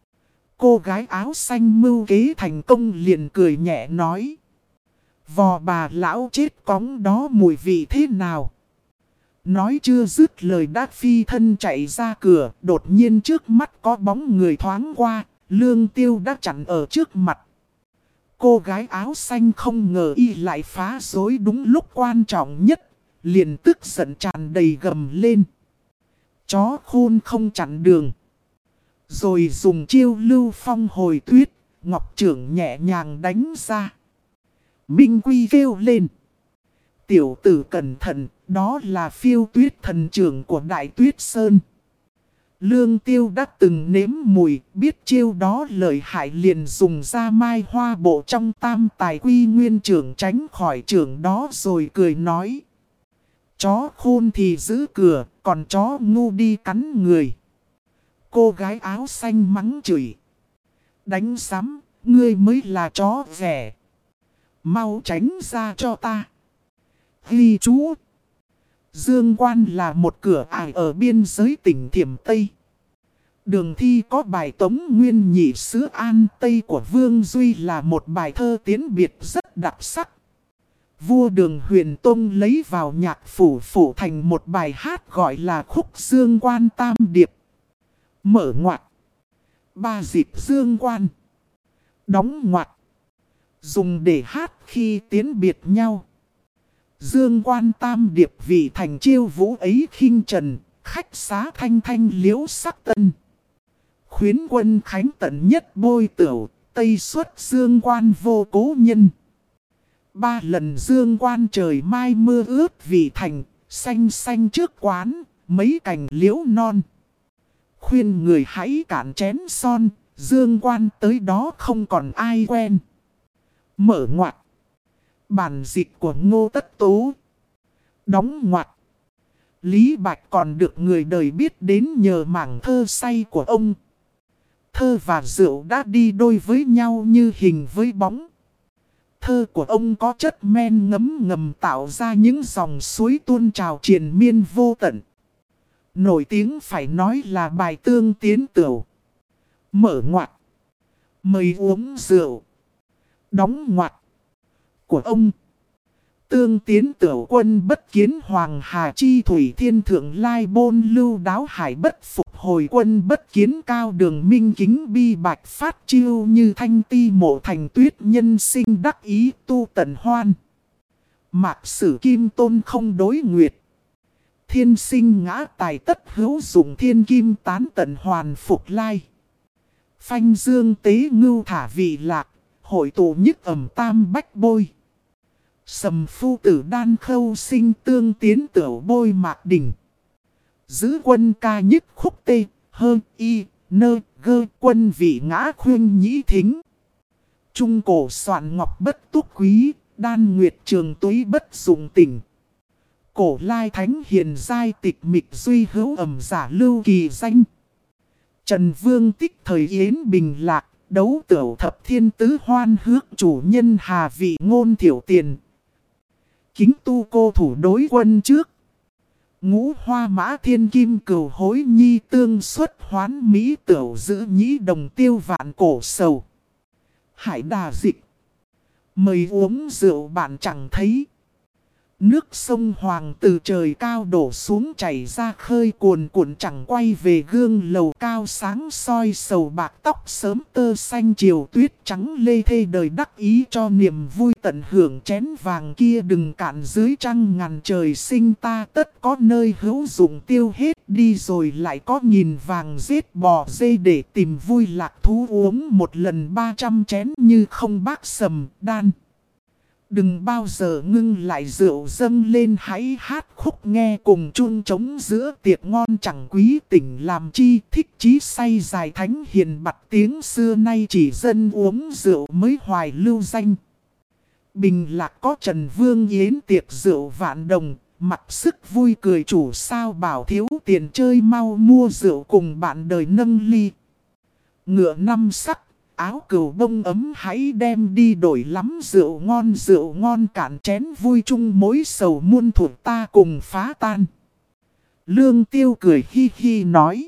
Cô gái áo xanh mưu kế thành công liền cười nhẹ nói. Vò bà lão chết cóng đó mùi vị thế nào? Nói chưa dứt lời đã phi thân chạy ra cửa, đột nhiên trước mắt có bóng người thoáng qua, Lương Tiêu đã chặn ở trước mặt. Cô gái áo xanh không ngờ y lại phá rối đúng lúc quan trọng nhất, liền tức giận tràn đầy gầm lên. Chó khôn không chặn đường. Rồi dùng chiêu lưu phong hồi tuyết, ngọc trưởng nhẹ nhàng đánh ra. Minh Quy kêu lên. Tiểu tử cẩn thận, đó là Phiêu Tuyết thần trưởng của Đại Tuyết Sơn. Lương Tiêu đã từng nếm mùi, biết chiêu đó lợi hại liền dùng ra mai hoa bộ trong tam tài quy nguyên trưởng tránh khỏi trưởng đó rồi cười nói. Chó khôn thì giữ cửa, còn chó ngu đi cắn người. Cô gái áo xanh mắng chửi. Đánh sắm, ngươi mới là chó ghẻ. Mau tránh ra cho ta. Ghi chú. Dương Quan là một cửa ải ở biên giới tỉnh Thiểm Tây. Đường thi có bài Tống Nguyên Nhị Sứ An Tây của Vương Duy là một bài thơ tiến biệt rất đặc sắc. Vua Đường Huyền Tông lấy vào nhạc phủ thành một bài hát gọi là Khúc Dương Quan Tam Điệp. Mở ngoặc. Ba dịp Dương Quan. Đóng ngoặc. Dùng để hát khi tiến biệt nhau. Dương Quan Tam Điệp vì thành chiêu vũ ấy khinh trần, khách xá thanh thanh liễu sắc tân. Khuyến quân khánh tận nhất bôi tửu, Tây xuất dương quan vô cố nhân. 3 lần dương quan trời mai mưa ướt vì thành, xanh xanh trước quán, mấy cành liễu non. Khuyên người hãy cạn chén son, dương quan tới đó không còn ai quen. Mở ngoặt. Bản dịch của Ngô Tất Tố. Đóng ngoặt. Lý Bạch còn được người đời biết đến nhờ mảng thơ say của ông. Thơ và rượu đã đi đôi với nhau như hình với bóng. Thơ của ông có chất men ngấm ngầm tạo ra những dòng suối tuôn trào triền miên vô tận. Nổi tiếng phải nói là bài Tương Tiến Tửu. Mở ngoặt. Mời uống rượu. Đóng ngoặt. Của ông. Tương Tiến Tửu quân bất kiến Hoàng Hà chi thủy thiên thượng lai bôn lưu đáo hải bất phục hồi quân bất kiến cao đường minh kính bi bạch phát chiêu như thanh ti mộ thành tuyết nhân sinh đắc ý tu tận hoan. Mạc sử kim tôn không đối nguyệt. Thiên sinh ngã tài tất hữu dụng thiên kim tán tận hoàn phục lai. Phanh dương tế ngưu thả vị lạc, hội tụ nhức ẩm tam bách bôi. Sầm phu tử đan khâu sinh Tương Tiến Tửu bôi mạc đỉnh. Giữ quân ca nhức khúc tê, hơ y, nơ, gơ quân vị ngã khuyên nhĩ thính. Trung cổ soạn ngọc bất túc quý, đan nguyệt trường túy bất dụng tình. Cổ lai thánh hiền giai tịch mịch duy hữu ẩm giả lưu kỳ danh. Trần Vương tích thời yến bình lạc, đấu tửu thập thiên tứ hoan hước chủ nhân hà vị ngôn thiểu tiền. Kính tu cô thủ đối quân trước. Ngũ hoa mã thiên kim cửu hối nhi tương xuất hoán mỹ tửu giữ nhĩ đồng tiêu vạn cổ sầu. Hải đà dịch. Mời uống rượu bạn chẳng thấy. Nước sông Hoàng từ trời cao đổ xuống chảy ra khơi cuồn cuộn chẳng quay về gương lầu cao sáng soi sầu bạc tóc sớm tơ xanh chiều tuyết trắng lê thê đời đắc ý cho niềm vui tận hưởng chén vàng kia đừng cạn dưới trăng ngàn trời sinh ta tất có nơi hữu dụng tiêu hết đi rồi lại có nghìn vàng giết bò dê để tìm vui lạc thú uống một lần 300 chén như không bác sầm đan. Đừng bao giờ ngưng lại rượu dâng lên hãy hát khúc nghe cùng chun trống giữa tiệc ngon chẳng quý tỉnh làm chi thích chí say dài thánh hiền bặt tiếng xưa nay chỉ dân uống rượu mới hoài lưu danh. Bình Lạc có Trần Vương yến tiệc rượu vạn đồng, mặc sức vui cười chủ sao bảo thiếu tiền chơi mau mua rượu cùng bạn đời nâng ly. Ngựa năm sắc. Áo cừu bông ấm hãy đem đi đổi lắm rượu ngon cạn chén vui chung mối sầu muôn thuở ta cùng phá tan. Lương Tiêu cười hi hi nói.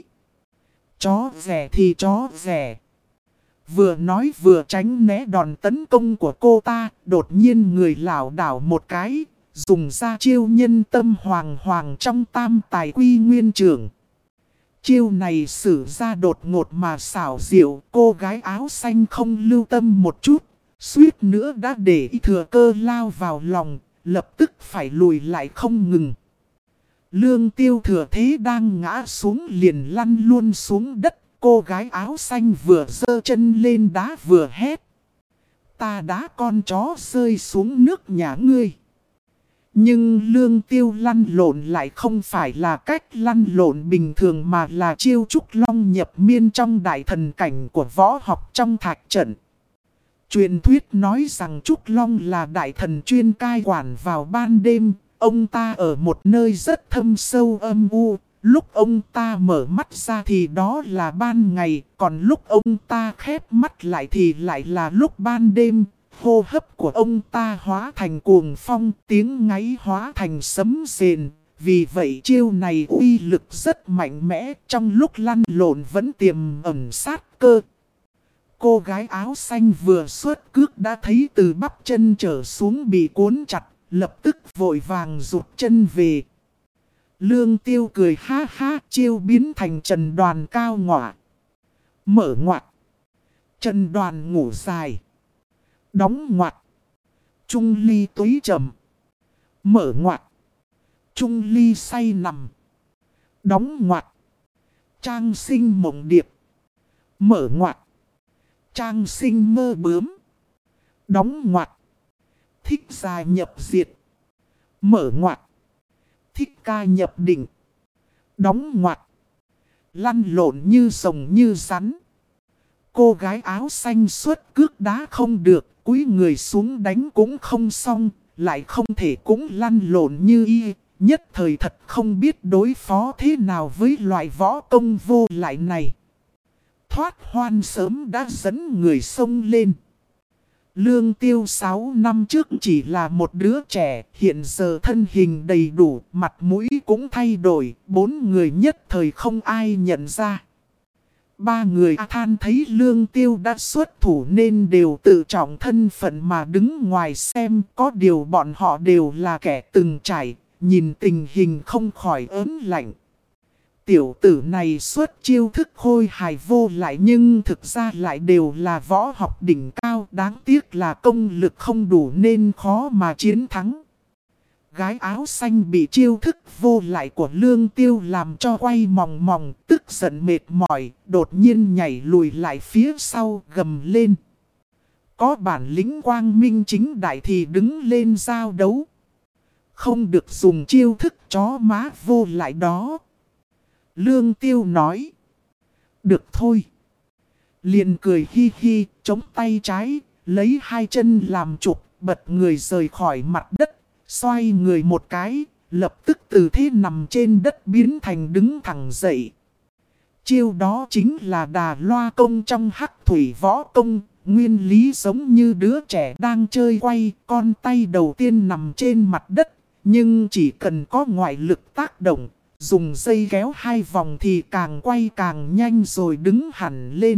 Chó rẻ thì chó rẻ. Vừa nói vừa tránh né đòn tấn công của cô ta, đột nhiên người lảo đảo một cái, dùng ra chiêu nhân tâm hoàng hoàng trong tam tài quy nguyên trưởng. Chiêu này sử ra đột ngột mà xảo diệu, cô gái áo xanh không lưu tâm một chút, suýt nữa đã để thừa cơ lao vào lòng, lập tức phải lùi lại không ngừng. Lương Tiêu thừa thế đang ngã xuống liền lăn luôn xuống đất, cô gái áo xanh vừa giơ chân lên đá vừa hét. Ta đá con chó rơi xuống nước nhà ngươi. Nhưng Lương Tiêu lăn lộn lại không phải là cách lăn lộn bình thường mà là chiêu trúc long nhập miên trong đại thần cảnh của võ học trong thạch trận. Truyền thuyết nói rằng Trúc Long là đại thần chuyên cai quản vào ban đêm, ông ta ở một nơi rất thâm sâu âm u, lúc ông ta mở mắt ra thì đó là ban ngày, còn lúc ông ta khép mắt lại thì lại là lúc ban đêm. Hô hấp của ông ta hóa thành cuồng phong, tiếng ngáy hóa thành sấm rền. Vì vậy chiêu này uy lực rất mạnh mẽ, trong lúc lăn lộn vẫn tiềm ẩn sát cơ. Cô gái áo xanh vừa xuất cước đã thấy từ bắp chân trở xuống bị cuốn chặt, lập tức vội vàng rụt chân về. Lương Tiêu cười ha ha, chiêu biến thành Trần Đoàn cao ngọa. Mở ngoặt. Trần Đoàn ngủ dài. Đóng ngoặt. Trung ly túy trầm. Mở ngoặt. Trung ly say nằm. Đóng ngoặt. Trang sinh mộng điệp. Mở ngoặt. Trang sinh mơ bướm. Đóng ngoặt. Thích gia nhập diệt. Mở ngoặt. Thích ca nhập định. Đóng ngoặt. Lăn lộn như rồng như rắn. Cô gái áo xanh suốt cước đá không được, cúi người xuống đánh cũng không xong, lại không thể cũng lăn lộn như y. Nhất thời thật không biết đối phó thế nào với loại võ công vô lại này. Thoát hoan sớm đã dẫn người xông lên. Lương Tiêu 6 năm trước chỉ là một đứa trẻ, hiện giờ thân hình đầy đủ, mặt mũi cũng thay đổi, 4 người nhất thời không ai nhận ra. 3 người than thấy Lương Tiêu đã xuất thủ nên đều tự trọng thân phận mà đứng ngoài xem, có điều bọn họ đều là kẻ từng trải, nhìn tình hình không khỏi ớn lạnh. Tiểu tử này xuất chiêu thức khôi hài vô lại nhưng thực ra lại đều là võ học đỉnh cao, đáng tiếc là công lực không đủ nên khó mà chiến thắng. Gái áo xanh bị chiêu thức vô lại của Lương Tiêu làm cho quay mòng mòng, tức giận mệt mỏi, đột nhiên nhảy lùi lại phía sau gầm lên. Có bản lĩnh quang minh chính đại thì đứng lên giao đấu. Không được dùng chiêu thức chó má vô lại đó. Lương Tiêu nói. Được thôi. Liền cười hi hi, chống tay trái, lấy 2 chân làm trục, bật người rời khỏi mặt đất. Xoay người một cái, lập tức từ thế nằm trên đất biến thành đứng thẳng dậy. Chiêu đó chính là Đà Loa công trong Hắc Thủy võ công, nguyên lý giống như đứa trẻ đang chơi quay, con tay đầu tiên nằm trên mặt đất, nhưng chỉ cần có ngoại lực tác động, dùng dây kéo 2 vòng thì càng quay càng nhanh rồi đứng hẳn lên.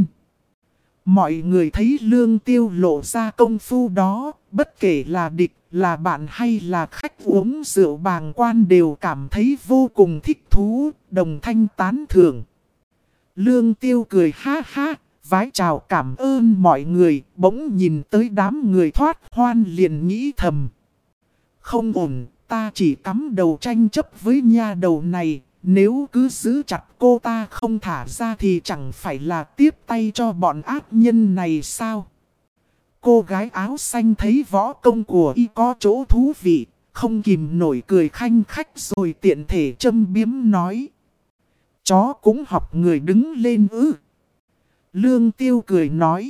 Mọi người thấy Lương Tiêu lộ ra công phu đó, bất kể là địch, là bạn hay là khách uống rượu bàng quan đều cảm thấy vô cùng thích thú, đồng thanh tán thưởng. Lương Tiêu cười ha ha, vái chào cảm ơn mọi người, bỗng nhìn tới đám người thoát hoan liền nghĩ thầm. Không ổn, ta chỉ cắm đầu tranh chấp với nha đầu này. Nếu cứ giữ chặt cô ta không thả ra thì chẳng phải là tiếp tay cho bọn ác nhân này sao? Cô gái áo xanh thấy võ công của y có chỗ thú vị, không kìm nổi cười khanh khách rồi tiện thể châm biếm nói. Chó cũng học người đứng lên ư. Lương Tiêu cười nói.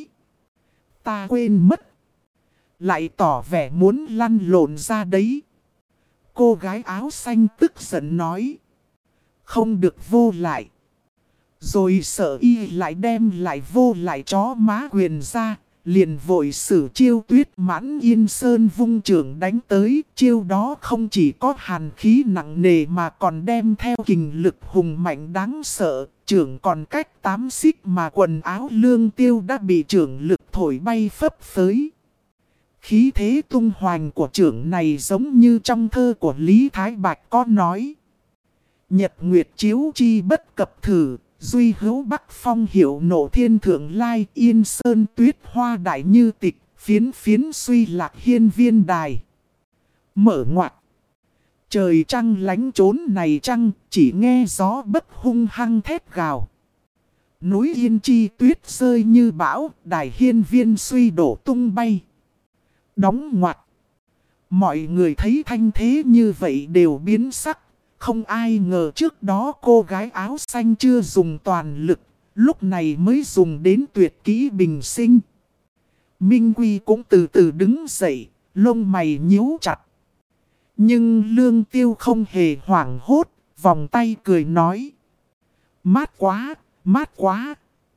Ta quên mất. Lại tỏ vẻ muốn lăn lộn ra đấy. Cô gái áo xanh tức giận nói. Không được vô lại. Rồi sợ y lại đem lại vô lại chó má quyền ra. Liền vội sử chiêu Tuyết Mãn Yên Sơn vung trưởng đánh tới. Chiêu đó không chỉ có hàn khí nặng nề mà còn đem theo kình lực hùng mạnh đáng sợ. Trưởng còn cách 8 xích mà quần áo Lương Tiêu đã bị trưởng lực thổi bay phấp phới. Khí thế tung hoành của trưởng này giống như trong thơ của Lý Thái Bạch có nói. Nhật Nguyệt chiếu chi bất cập thử, duy hữu Bắc Phong hiệu nộ thiên thượng lai, Yên Sơn tuyết hoa đại như tịch, phiến phiến suy lạc hiên viên đài. Mở ngoặt. Trời trăng lánh trốn này trăng, chỉ nghe gió bất hung hăng thét gào. Núi Yên chi tuyết rơi như bão, đài hiên viên suy đổ tung bay. Đóng ngoặt. Mọi người thấy thanh thế như vậy đều biến sắc. Không ai ngờ trước đó cô gái áo xanh chưa dùng toàn lực, lúc này mới dùng đến tuyệt kỹ bình sinh. Minh Quy cũng từ từ đứng dậy, lông mày nhíu chặt. Nhưng Lương Tiêu không hề hoảng hốt, vòng tay cười nói. Mát quá, mát quá.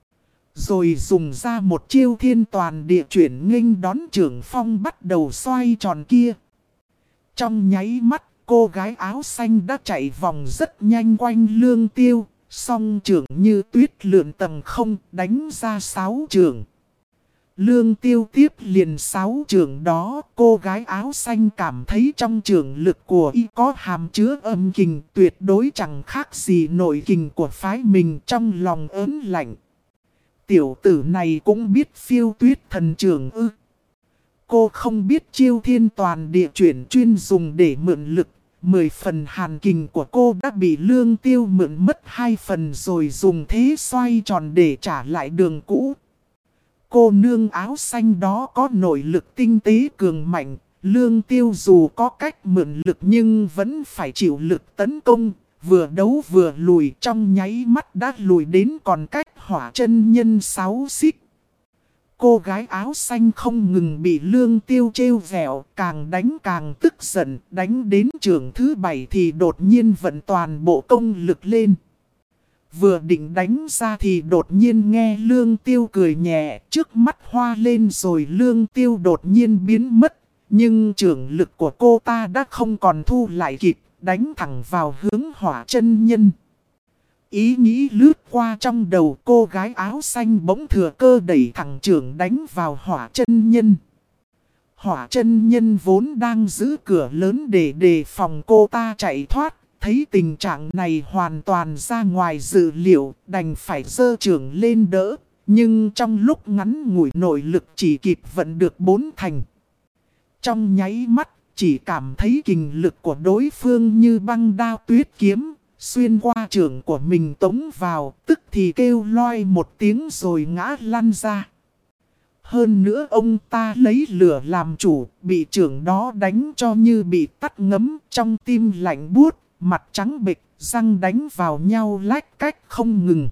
Rồi dùng ra một chiêu thiên toàn địa chuyển nghênh đón trưởng phong bắt đầu xoay tròn kia. Trong nháy mắt, cô gái áo xanh đã chạy vòng rất nhanh quanh Lương Tiêu, song trưởng như tuyết lượn tầng không đánh ra 6 trường. Lương Tiêu tiếp liền 6 trường đó, cô gái áo xanh cảm thấy trong trường lực của y có hàm chứa âm kình tuyệt đối chẳng khác gì nội kình của phái mình, trong lòng ớn lạnh. Tiểu tử này cũng biết phiêu tuyết thần trường ư. Cô không biết chiêu thiên toàn địa chuyển chuyên dùng để mượn lực, 10 phần hàn kình của cô đã bị Lương Tiêu mượn mất 2 phần rồi dùng thế xoay tròn để trả lại đường cũ. Cô nương áo xanh đó có nội lực tinh tế cường mạnh. Lương Tiêu dù có cách mượn lực nhưng vẫn phải chịu lực tấn công. Vừa đấu vừa lùi, trong nháy mắt đã lùi đến còn cách Hỏa Chân Nhân 6 xích. Cô gái áo xanh không ngừng bị Lương Tiêu trêu vẹo, càng đánh càng tức giận, đánh đến trường thứ 7 thì đột nhiên vận toàn bộ công lực lên. Vừa định đánh ra thì đột nhiên nghe Lương Tiêu cười nhẹ, trước mắt hoa lên rồi Lương Tiêu đột nhiên biến mất. Nhưng trường lực của cô ta đã không còn thu lại kịp, đánh thẳng vào hướng Hỏa Chân Nhân. Ý nghĩ lướt qua trong đầu, cô gái áo xanh bỗng thừa cơ đẩy thẳng trưởng đánh vào Hỏa Chân Nhân. Hỏa Chân Nhân vốn đang giữ cửa lớn để đề phòng cô ta chạy thoát, thấy tình trạng này hoàn toàn ra ngoài dự liệu, đành phải giơ trưởng lên đỡ. Nhưng trong lúc ngắn ngủi nội lực chỉ kịp vận được 4 thành. Trong nháy mắt, chỉ cảm thấy kình lực của đối phương như băng đao tuyết kiếm, xuyên qua trưởng của mình tống vào, tức thì kêu loi một tiếng rồi ngã lăn ra. Hơn nữa ông ta lấy lửa làm chủ, bị trưởng đó đánh cho như bị tắt ngấm, trong tim lạnh buốt, mặt trắng bệch, răng đánh vào nhau lách cách không ngừng.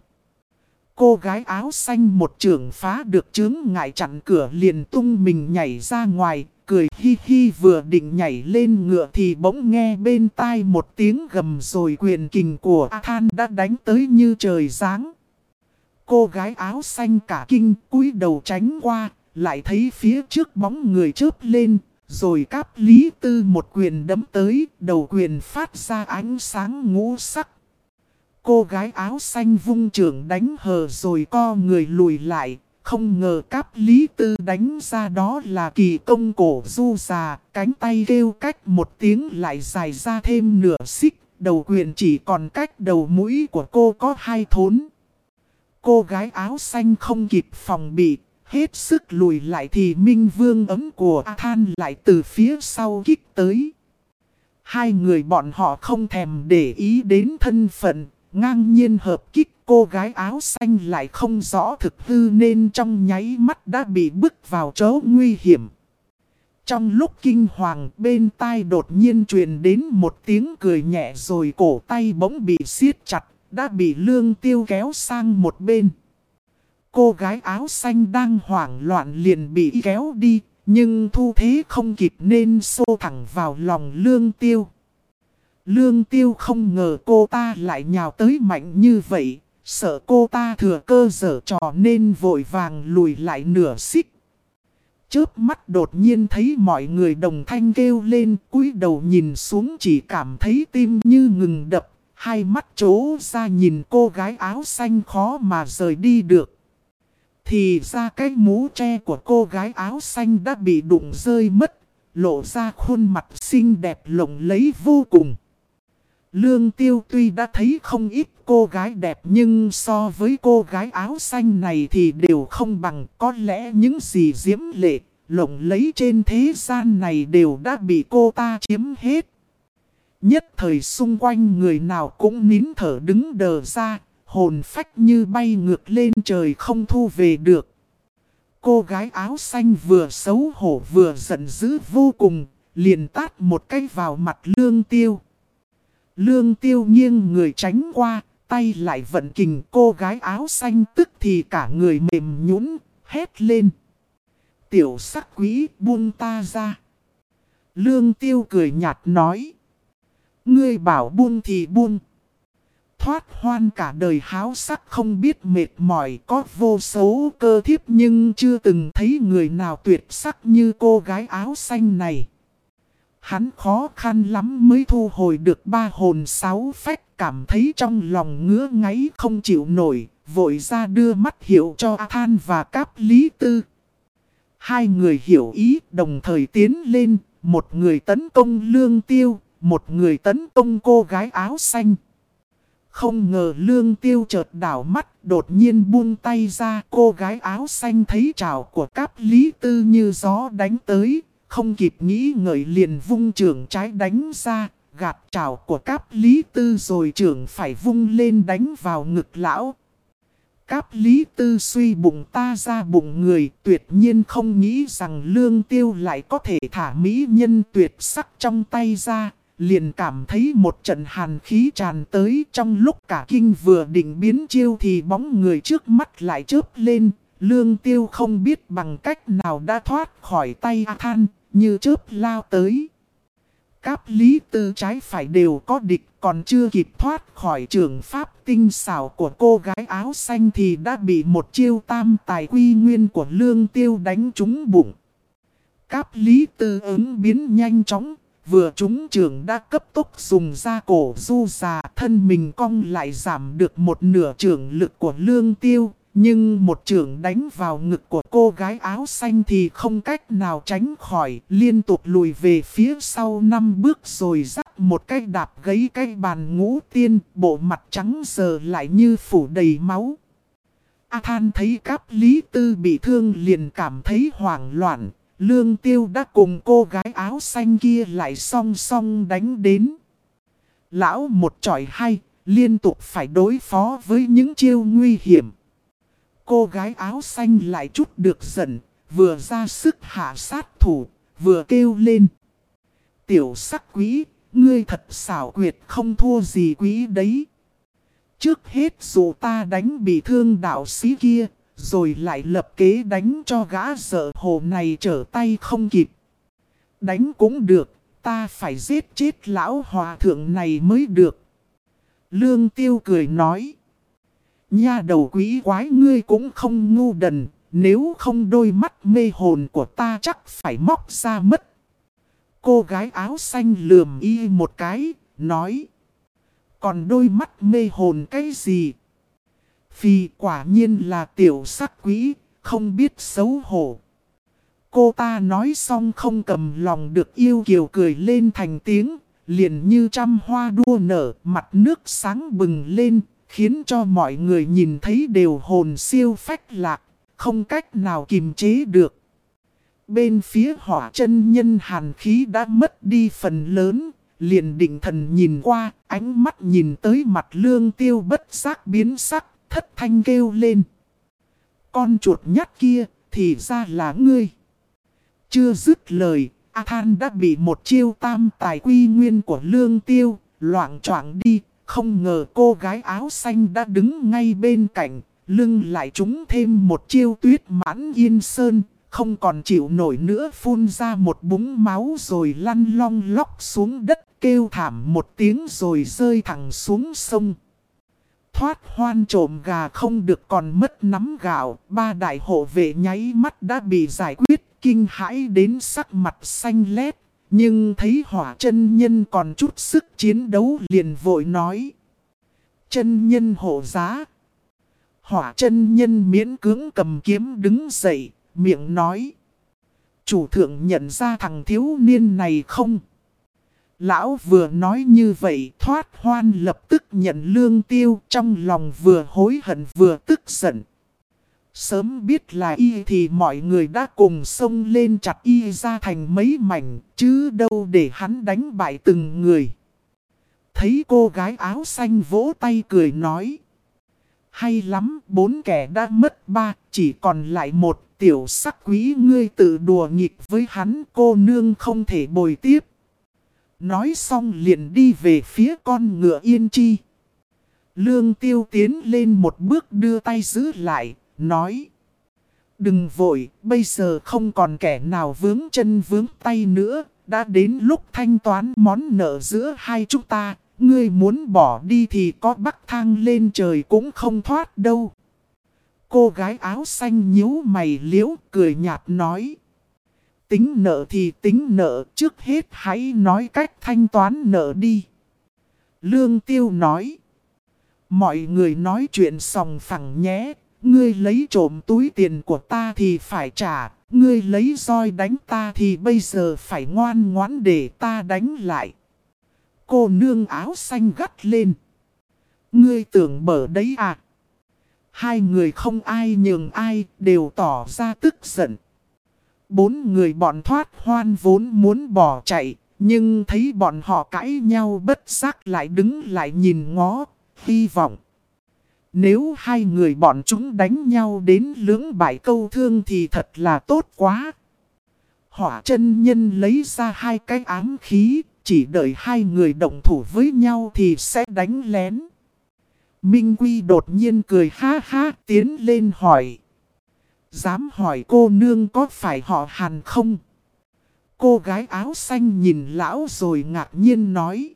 Cô gái áo xanh một chưởng phá được chướng ngại chặn cửa liền tung mình nhảy ra ngoài, cười hi hi vừa định nhảy lên ngựa thì bỗng nghe bên tai một tiếng gầm rồi quyền kình của A Than đã đánh tới như trời giáng. Cô gái áo xanh cả kinh cúi đầu tránh qua, lại thấy phía trước bóng người chớp lên, rồi Cáp Lý Tư một quyền đấm tới, đầu quyền phát ra ánh sáng ngũ sắc. Cô gái áo xanh vung chưởng đánh hờ rồi co người lùi lại. Không ngờ Cáp Lý Tư đánh ra đó là kỳ công cổ du già, cánh tay kêu cách một tiếng lại dài ra thêm nửa xích, đầu quyền chỉ còn cách đầu mũi của cô có 2 thốn. Cô gái áo xanh không kịp phòng bị, hết sức lùi lại thì Minh Vương ấm của A Than lại từ phía sau kích tới. Hai người bọn họ không thèm để ý đến thân phận, ngang nhiên hợp kích. Cô gái áo xanh lại không rõ thực hư nên trong nháy mắt đã bị bước vào chỗ nguy hiểm. Trong lúc kinh hoàng bên tai đột nhiên truyền đến một tiếng cười nhẹ rồi cổ tay bỗng bị siết chặt, đã bị Lương Tiêu kéo sang một bên. Cô gái áo xanh đang hoảng loạn liền bị kéo đi, nhưng thu thế không kịp nên xô thẳng vào lòng Lương Tiêu. Lương Tiêu không ngờ cô ta lại nhào tới mạnh như vậy. Sợ cô ta thừa cơ giở trò nên vội vàng lùi lại nửa xích. Chớp mắt đột nhiên thấy mọi người đồng thanh kêu lên, cúi đầu nhìn xuống chỉ cảm thấy tim như ngừng đập. Hai mắt trố ra nhìn cô gái áo xanh khó mà rời đi được. Thì ra cái mũ tre của cô gái áo xanh đã bị đụng rơi mất, lộ ra khuôn mặt xinh đẹp lộng lẫy vô cùng. Lương Tiêu tuy đã thấy không ít cô gái đẹp nhưng so với cô gái áo xanh này thì đều không bằng. Có lẽ những gì diễm lệ, lộng lẫy trên thế gian này đều đã bị cô ta chiếm hết. Nhất thời xung quanh người nào cũng nín thở đứng đờ ra, hồn phách như bay ngược lên trời không thu về được. Cô gái áo xanh vừa xấu hổ vừa giận dữ vô cùng, liền tát một cái vào mặt Lương Tiêu. Lương Tiêu nghiêng người tránh qua, tay lại vận kình, cô gái áo xanh tức thì cả người mềm nhũn, hét lên. Tiểu sắc quý buông ta ra. Lương Tiêu cười nhạt nói. Ngươi bảo buông thì buông. Thoát hoan cả đời háo sắc không biết mệt mỏi, có vô số cơ thiếp nhưng chưa từng thấy người nào tuyệt sắc như cô gái áo xanh này. Hắn khó khăn lắm mới thu hồi được 3 hồn 6 phách, cảm thấy trong lòng ngứa ngáy không chịu nổi, vội ra đưa mắt hiệu cho A Than và Cáp Lý Tư. Hai người hiểu ý đồng thời tiến lên, một người tấn công Lương Tiêu, một người tấn công cô gái áo xanh. Không ngờ Lương Tiêu chợt đảo mắt, đột nhiên buông tay ra, cô gái áo xanh thấy trảo của Cáp Lý Tư như gió đánh tới. Không kịp nghĩ ngợi liền vung chưởng trái đánh ra, gạt trảo của Cáp Lý Tư rồi trưởng phải vung lên đánh vào ngực lão. Cáp Lý Tư suy bụng ta ra bụng người, tuyệt nhiên không nghĩ rằng Lương Tiêu lại có thể thả mỹ nhân tuyệt sắc trong tay ra, liền cảm thấy một trận hàn khí tràn tới. Trong lúc cả kinh vừa định biến chiêu thì bóng người trước mắt lại chớp lên, Lương Tiêu không biết bằng cách nào đã thoát khỏi tay A Than, như chớp lao tới. Cáp Lý Tư trái phải đều có địch, còn chưa kịp thoát khỏi trường pháp tinh xảo của cô gái áo xanh thì đã bị một chiêu tam tài quy nguyên của Lương Tiêu đánh trúng bụng. Cáp Lý Tư ứng biến nhanh chóng, vừa trúng trường đã cấp tốc dùng ra cổ du già, thân mình cong lại giảm được một nửa trường lực của Lương Tiêu. Nhưng một trường đánh vào ngực của cô gái áo xanh thì không cách nào tránh khỏi, liên tục lùi về phía sau 5 bước rồi dắt một cái đạp gãy cái bàn ngũ tiên, bộ mặt trắng giờ lại như phủ đầy máu. A Than thấy Cáp Lý Tư bị thương liền cảm thấy hoảng loạn, Lương Tiêu đã cùng cô gái áo xanh kia lại song song đánh đến. Lão một chọi hai, liên tục phải đối phó với những chiêu nguy hiểm. Cô gái áo xanh lại chút được giận, vừa ra sức hạ sát thủ, vừa kêu lên. Tiểu sắc quý, ngươi thật xảo quyệt không thua gì quý đấy. Trước hết dù ta đánh bị thương đạo sĩ kia, rồi lại lập kế đánh cho gã dở hồ này trở tay không kịp. Đánh cũng được, ta phải giết chết lão hòa thượng này mới được. Lương Tiêu cười nói. Nha đầu quỷ quái ngươi cũng không ngu đần, nếu không đôi mắt mê hồn của ta chắc phải móc ra mất. Cô gái áo xanh lườm y một cái, nói. Còn đôi mắt mê hồn cái gì? Vì quả nhiên là tiểu sắc quỷ, không biết xấu hổ. Cô ta nói xong không cầm lòng được yêu kiều cười lên thành tiếng, liền như trăm hoa đua nở, mặt nước sáng bừng lên. Khiến cho mọi người nhìn thấy đều hồn siêu phách lạc, không cách nào kiềm chế được. Bên phía Hỏa chân nhân hàn khí đã mất đi phần lớn, liền định thần nhìn qua, ánh mắt nhìn tới mặt Lương Tiêu bất giác biến sắc, thất thanh kêu lên. Con chuột nhắt kia, thì ra là ngươi. Chưa dứt lời, A Than đã bị một chiêu tam tài quy nguyên của Lương Tiêu, loạng choạng đi. Không ngờ cô gái áo xanh đã đứng ngay bên cạnh, lưng lại trúng thêm một chiêu tuyết mãn yên sơn, không còn chịu nổi nữa phun ra một búng máu rồi lăn long lóc xuống đất kêu thảm một tiếng rồi rơi thẳng xuống sông. Thoát hoan trộm gà không được còn mất nắm gạo, ba đại hộ vệ nháy mắt đã bị giải quyết, kinh hãi đến sắc mặt xanh lét. Nhưng thấy Hỏa chân nhân còn chút sức chiến đấu liền vội nói. Chân nhân hộ giá. Hỏa chân nhân miễn cưỡng cầm kiếm đứng dậy, miệng nói. Chủ thượng nhận ra thằng thiếu niên này không? Lão vừa nói như vậy thoát hoan lập tức nhận Lương Tiêu, trong lòng vừa hối hận vừa tức giận. Sớm biết là y thì mọi người đã cùng xông lên chặt y ra thành mấy mảnh, chứ đâu để hắn đánh bại từng người. Thấy cô gái áo xanh vỗ tay cười nói. Hay lắm, 4 kẻ đã mất 3, chỉ còn lại 1, tiểu sắc quý ngươi tự đùa nghịch với hắn, cô nương không thể bồi tiếp. Nói xong liền đi về phía con ngựa Yên Chi. Lương Tiêu tiến lên một bước đưa tay giữ lại, nói. Đừng vội, bây giờ không còn kẻ nào vướng chân vướng tay nữa, đã đến lúc thanh toán món nợ giữa hai chúng ta, ngươi muốn bỏ đi thì có bắc thang lên trời cũng không thoát đâu. Cô gái áo xanh nhíu mày liễu, cười nhạt nói. Tính nợ thì tính nợ, trước hết hãy nói cách thanh toán nợ đi. Lương Tiêu nói. Mọi người nói chuyện sòng phẳng nhé. Ngươi lấy trộm túi tiền của ta thì phải trả. Ngươi lấy roi đánh ta thì bây giờ phải ngoan ngoãn để ta đánh lại. Cô nương áo xanh gắt lên. Ngươi tưởng bở đấy à? Hai người không ai nhường ai, đều tỏ ra tức giận. 4 người bọn thoát hoan vốn muốn bỏ chạy, Nhưng thấy bọn họ cãi nhau bất giác lại đứng lại nhìn ngó, hy vọng. Nếu hai người bọn chúng đánh nhau đến lưỡng bại câu thương thì thật là tốt quá. Hỏa chân nhân lấy ra hai cái ám khí, chỉ đợi hai người động thủ với nhau thì sẽ đánh lén. Minh Quy đột nhiên cười ha ha tiến lên hỏi. Dám hỏi cô nương có phải họ Hàn không? Cô gái áo xanh nhìn lão rồi ngạc nhiên nói.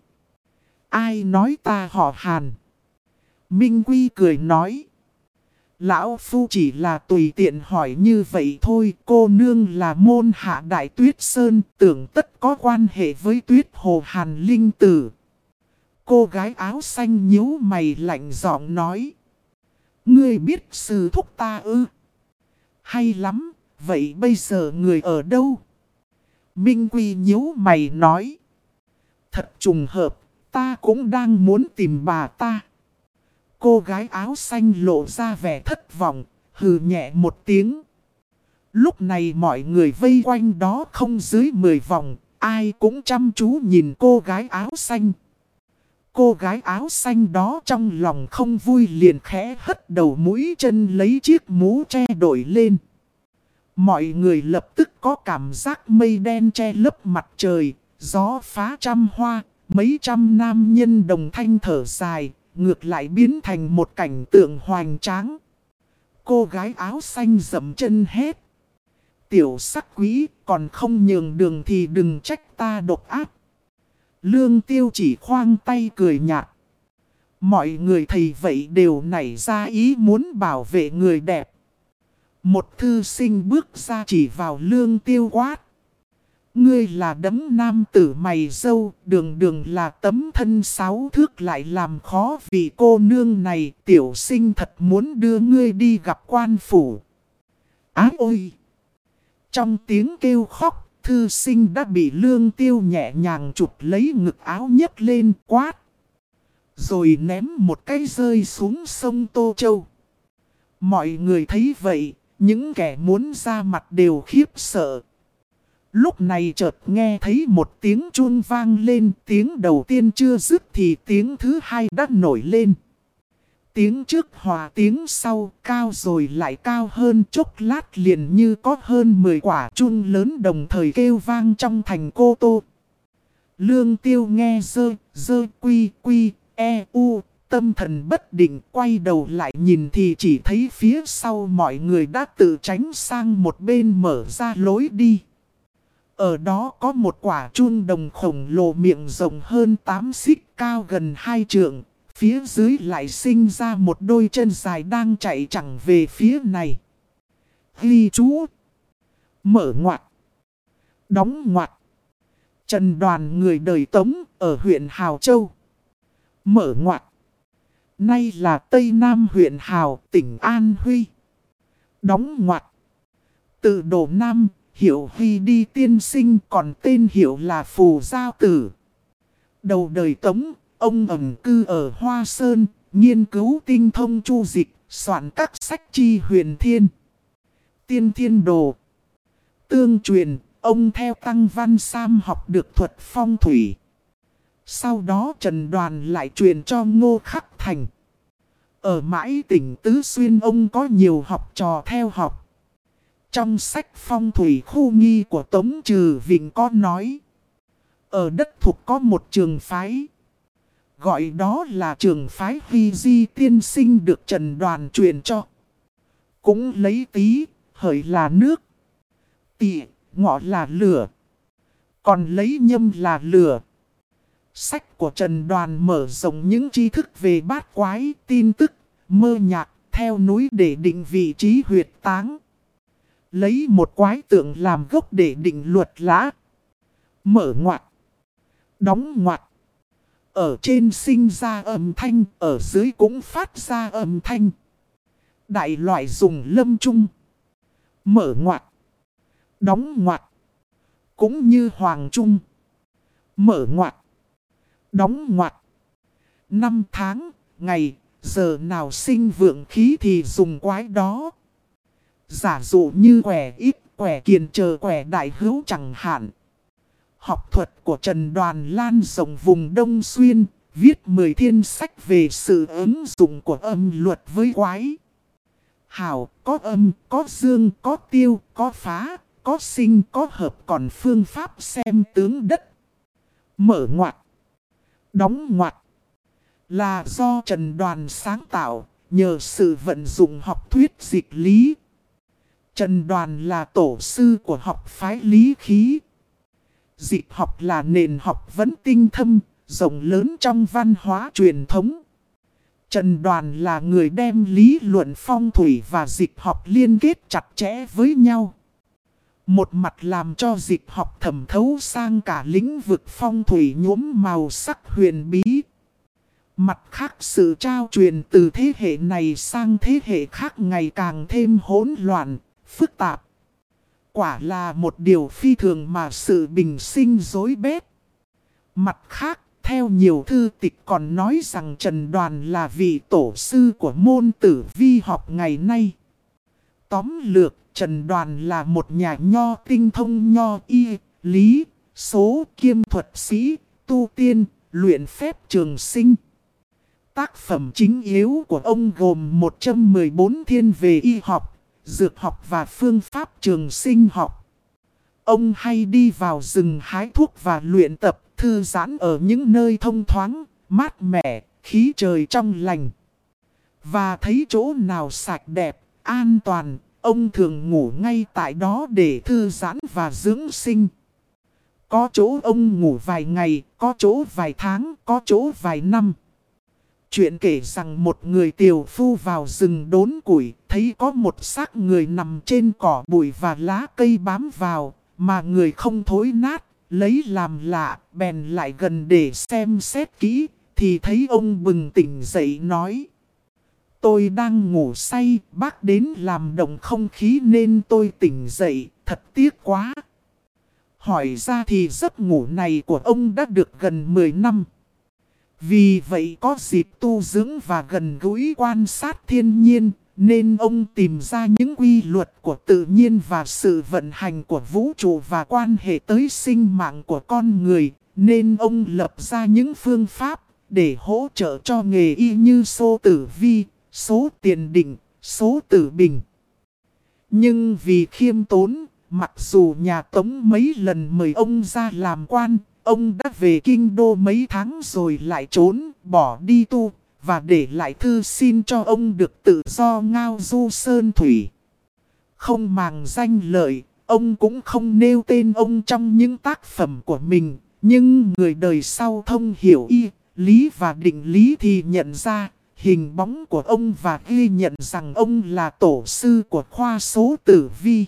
Ai nói ta họ Hàn? Minh Quy cười nói. Lão Phu chỉ là tùy tiện hỏi như vậy thôi. Cô nương là môn hạ Đại Tuyết Sơn, tưởng tất có quan hệ với Tuyết Hồ Hàn Linh Tử. Cô gái áo xanh nhíu mày lạnh giọng nói. Ngươi biết sư thúc ta ư? Hay lắm, vậy bây giờ người ở đâu? Minh Quy nhíu mày nói. Thật trùng hợp, ta cũng đang muốn tìm bà ta. Cô gái áo xanh lộ ra vẻ thất vọng, hừ nhẹ một tiếng. Lúc này mọi người vây quanh đó không dưới 10 vòng, ai cũng chăm chú nhìn cô gái áo xanh. Cô gái áo xanh đó trong lòng không vui liền khẽ hất đầu mũi chân lấy chiếc mũ che đội lên. Mọi người lập tức có cảm giác mây đen che lấp mặt trời, gió phá trăm hoa, mấy trăm nam nhân đồng thanh thở dài, ngược lại biến thành một cảnh tượng hoành tráng. Cô gái áo xanh dậm chân hét. Tiểu sắc quý, còn không nhường đường thì đừng trách ta độc ác. Lương Tiêu chỉ khoang tay cười nhạt. Mọi người thấy vậy đều nảy ra ý muốn bảo vệ người đẹp. Một thư sinh bước ra chỉ vào Lương Tiêu quát. Ngươi là đấng nam tử mày râu, đường đường là tấm thân 6 thước lại làm khó vì cô nương này, tiểu sinh thật muốn đưa ngươi đi gặp quan phủ. Á ôi! Trong tiếng kêu khóc, thư sinh đã bị Lương Tiêu nhẹ nhàng chụp lấy ngực áo nhấc lên quát. Rồi ném một cái rơi xuống sông Tô Châu. Mọi người thấy vậy, những kẻ muốn ra mặt đều khiếp sợ. Lúc này chợt nghe thấy một tiếng chuông vang lên, tiếng đầu tiên chưa dứt thì tiếng thứ hai đã nổi lên. Tiếng trước hòa tiếng sau, cao rồi lại cao hơn, chốc lát liền như có hơn 10 quả chuông lớn đồng thời kêu vang trong thành Cô Tô. Lương Tiêu nghe dơ quy quy, e u, tâm thần bất định, quay đầu lại nhìn thì chỉ thấy phía sau mọi người đã tự tránh sang một bên mở ra lối đi. Ở đó có một quả chuông đồng khổng lồ miệng rộng hơn 8 xích cao gần 2 trượng. Phía dưới lại sinh ra một đôi chân dài đang chạy chẳng về phía này. Ghi chú. Mở ngoặc. Đóng ngoặc. Trần Đoàn người đời Tống ở huyện Hào Châu. Mở ngoặc. Nay là Tây Nam huyện Hào, tỉnh An Huy. Đóng ngoặc. Từ Đồ Nam, hiệu Huy đi tiên sinh còn tên hiệu là Phù Giao Tử. Đầu đời Tống, ông ẩn cư ở Hoa Sơn, nghiên cứu tinh thông chu dịch, soạn các sách chi huyền thiên. Tiên Thiên Đồ. Tương truyền, ông theo Tăng Văn Sam học được thuật phong thủy. Sau đó Trần Đoàn lại truyền cho Ngô Khắc Thành. Ở mãi tỉnh Tứ Xuyên ông có nhiều học trò theo học. Trong sách phong thủy khu nghi của Tống Trừ Vịnh có nói. Ở đất Thục có một trường phái. Gọi đó là trường phái Huy Di tiên sinh được Trần Đoàn truyền cho. Cũng lấy Tý, Hợi là nước. Tỵ, Ngọ là lửa. Còn lấy Nhâm là lửa. Sách của Trần Đoàn mở rộng những tri thức về bát quái, tin tức, mơ nhạc, theo núi để định vị trí huyệt táng. Lấy một quái tượng làm gốc để định luật lã. Mở ngoặc. Đóng ngoặc. Ở trên sinh ra âm thanh, ở dưới cũng phát ra âm thanh. Đại loại dùng lâm trung. Mở ngoặc. Đóng ngoặc. Cũng như hoàng trung. Mở ngoặc. Đóng ngoặc. 5 tháng, ngày, giờ nào sinh vượng khí thì dùng quái đó. Giả dụ như quẻ ít, quẻ kiền chờ quẻ đại hữu chẳng hạn. Học thuật của Trần Đoàn lan rộng vùng Đông Xuyên, viết 10 thiên sách về sự ứng dụng của âm luật với quái. Hảo, có âm, có dương, có tiêu, có phá, có sinh, có hợp, còn phương pháp xem tướng đất. Mở ngoặt, đóng ngoặt là do Trần Đoàn sáng tạo, nhờ sự vận dụng học thuyết dịch lý. Trần Đoàn là tổ sư của học phái lý khí. Dịch học là nền học vấn tinh thâm, rộng lớn trong văn hóa truyền thống. Trần Đoàn là người đem lý luận phong thủy và dịch học liên kết chặt chẽ với nhau. Một mặt làm cho dịch học thẩm thấu sang cả lĩnh vực phong thủy nhuốm màu sắc huyền bí. Mặt khác sự trao truyền từ thế hệ này sang thế hệ khác ngày càng thêm hỗn loạn, phức tạp. Quả là một điều phi thường mà sự bình sinh rối bét. Mặt khác, theo nhiều thư tịch còn nói rằng Trần Đoàn là vị tổ sư của môn tử vi học ngày nay. Tóm lược, Trần Đoàn là một nhà nho tinh thông nho y, lý, số kiêm thuật sĩ, tu tiên, luyện phép trường sinh. Tác phẩm chính yếu của ông gồm 114 thiên về y học, dược học và phương pháp trường sinh học. Ông hay đi vào rừng hái thuốc và luyện tập, thư giãn ở những nơi thông thoáng, mát mẻ, khí trời trong lành. Và thấy chỗ nào sạch đẹp, an toàn, ông thường ngủ ngay tại đó để thư giãn và dưỡng sinh. Có chỗ ông ngủ vài ngày, có chỗ vài tháng, có chỗ vài năm. Chuyện kể rằng một người tiều phu vào rừng đốn củi, thấy có một xác người nằm trên cỏ bụi và lá cây bám vào, mà người không thối nát, lấy làm lạ, bèn lại gần để xem xét kỹ, thì thấy ông bừng tỉnh dậy nói: "Tôi đang ngủ say, bác đến làm động không khí nên tôi tỉnh dậy, thật tiếc quá." Hỏi ra thì giấc ngủ này của ông đã được gần 10 năm. Vì vậy có dịp tu dưỡng và gần gũi quan sát thiên nhiên, nên ông tìm ra những quy luật của tự nhiên và sự vận hành của vũ trụ và quan hệ tới sinh mạng của con người, nên ông lập ra những phương pháp để hỗ trợ cho nghề y như số tử vi, số tiền định, số tử bình. Nhưng vì khiêm tốn, mặc dù nhà Tống mấy lần mời ông ra làm quan, ông đã về kinh đô mấy tháng rồi lại trốn, bỏ đi tu, và để lại thư xin cho ông được tự do ngao du sơn thủy. Không màng danh lợi, ông cũng không nêu tên ông trong những tác phẩm của mình, nhưng người đời sau thông hiểu y, lý và định lý thì nhận ra hình bóng của ông và ghi nhận rằng ông là tổ sư của khoa số tử vi.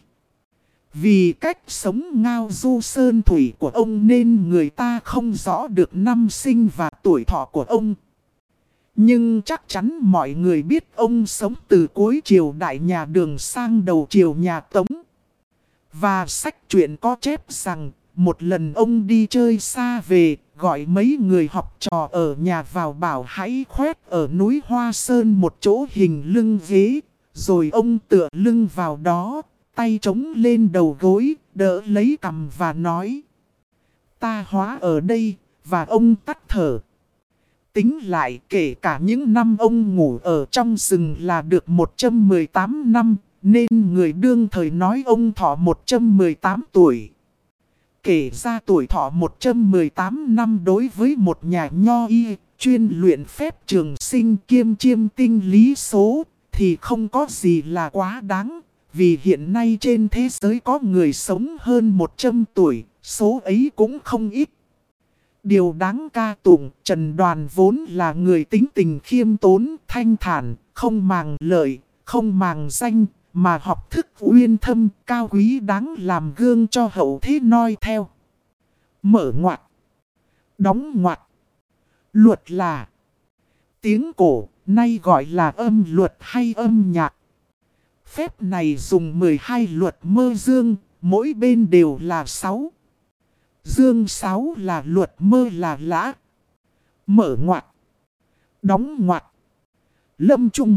Vì cách sống ngao du sơn thủy của ông nên người ta không rõ được năm sinh và tuổi thọ của ông. Nhưng chắc chắn mọi người biết ông sống từ cuối triều đại nhà Đường sang đầu triều nhà Tống. Và sách truyện có chép rằng một lần ông đi chơi xa về, gọi mấy người học trò ở nhà vào bảo hãy khoét ở núi Hoa Sơn một chỗ hình lưng ghế, rồi ông tựa lưng vào đó, tay chống lên đầu gối, đỡ lấy cằm và nói: "Ta hóa ở đây", và ông tắt thở. Tính lại kể cả những năm ông ngủ ở trong rừng là được 118 năm, nên người đương thời nói ông thọ 118 tuổi. Kể ra tuổi thọ 118 năm đối với một nhà nho y, chuyên luyện phép trường sinh kiêm chiêm tinh lý số, thì không có gì là quá đáng. Vì hiện nay trên thế giới có người sống hơn 100 tuổi, số ấy cũng không ít. Điều đáng ca tụng, Trần Đoàn vốn là người tính tình khiêm tốn, thanh thản, không màng lợi, không màng danh, mà học thức uyên thâm, cao quý đáng làm gương cho hậu thế noi theo. Mở ngoặt, đóng ngoặt. Luật là tiếng cổ, nay gọi là âm luật hay âm nhạc. Phép này dùng 12 luật mơ dương, mỗi bên đều là 6. Dương 6 là luật mơ là lã. Mở ngoặt, đóng ngoặt. Lâm trung.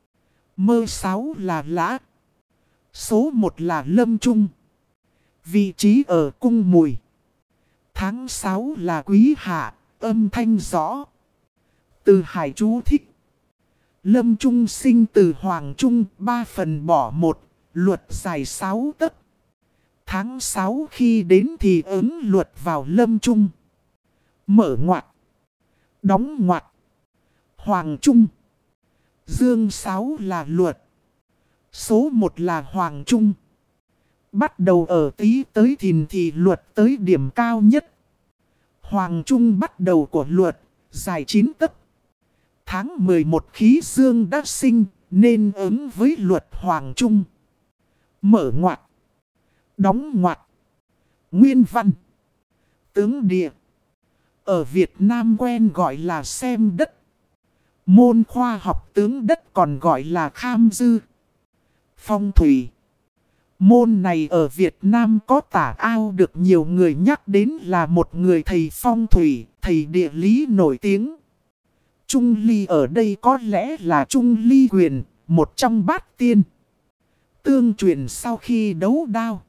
Mơ 6 là lã. Số 1 là lâm trung. Vị trí ở cung mùi. Tháng 6 là quý hạ, âm thanh rõ. Từ Hải chú thích. Lâm Trung sinh từ Hoàng Trung, 3 phần bỏ 1, luật dài 6 tấc. Tháng 6 khi đến thì ứng luật vào Lâm Trung. Mở ngoặt. Đóng ngoặt. Hoàng Trung. Dương 6 là luật. Số 1 là Hoàng Trung. Bắt đầu ở Tý tới Thìn thì luật tới điểm cao nhất. Hoàng Trung bắt đầu của luật, dài 9 tấc. Tháng 11 khí dương đã sinh, nên ứng với luật Hoàng Trung. Mở ngoặt. Đóng ngoặt. Nguyên văn. Tướng địa. Ở Việt Nam quen gọi là xem đất. Môn khoa học tướng đất còn gọi là kham dư. Phong thủy. Môn này ở Việt Nam có tả ao được nhiều người nhắc đến là một người thầy phong thủy, thầy địa lý nổi tiếng. Trung Ly ở đây có lẽ là Trung Ly Quyền, một trong bát tiên. Tương truyền sau khi đấu đao,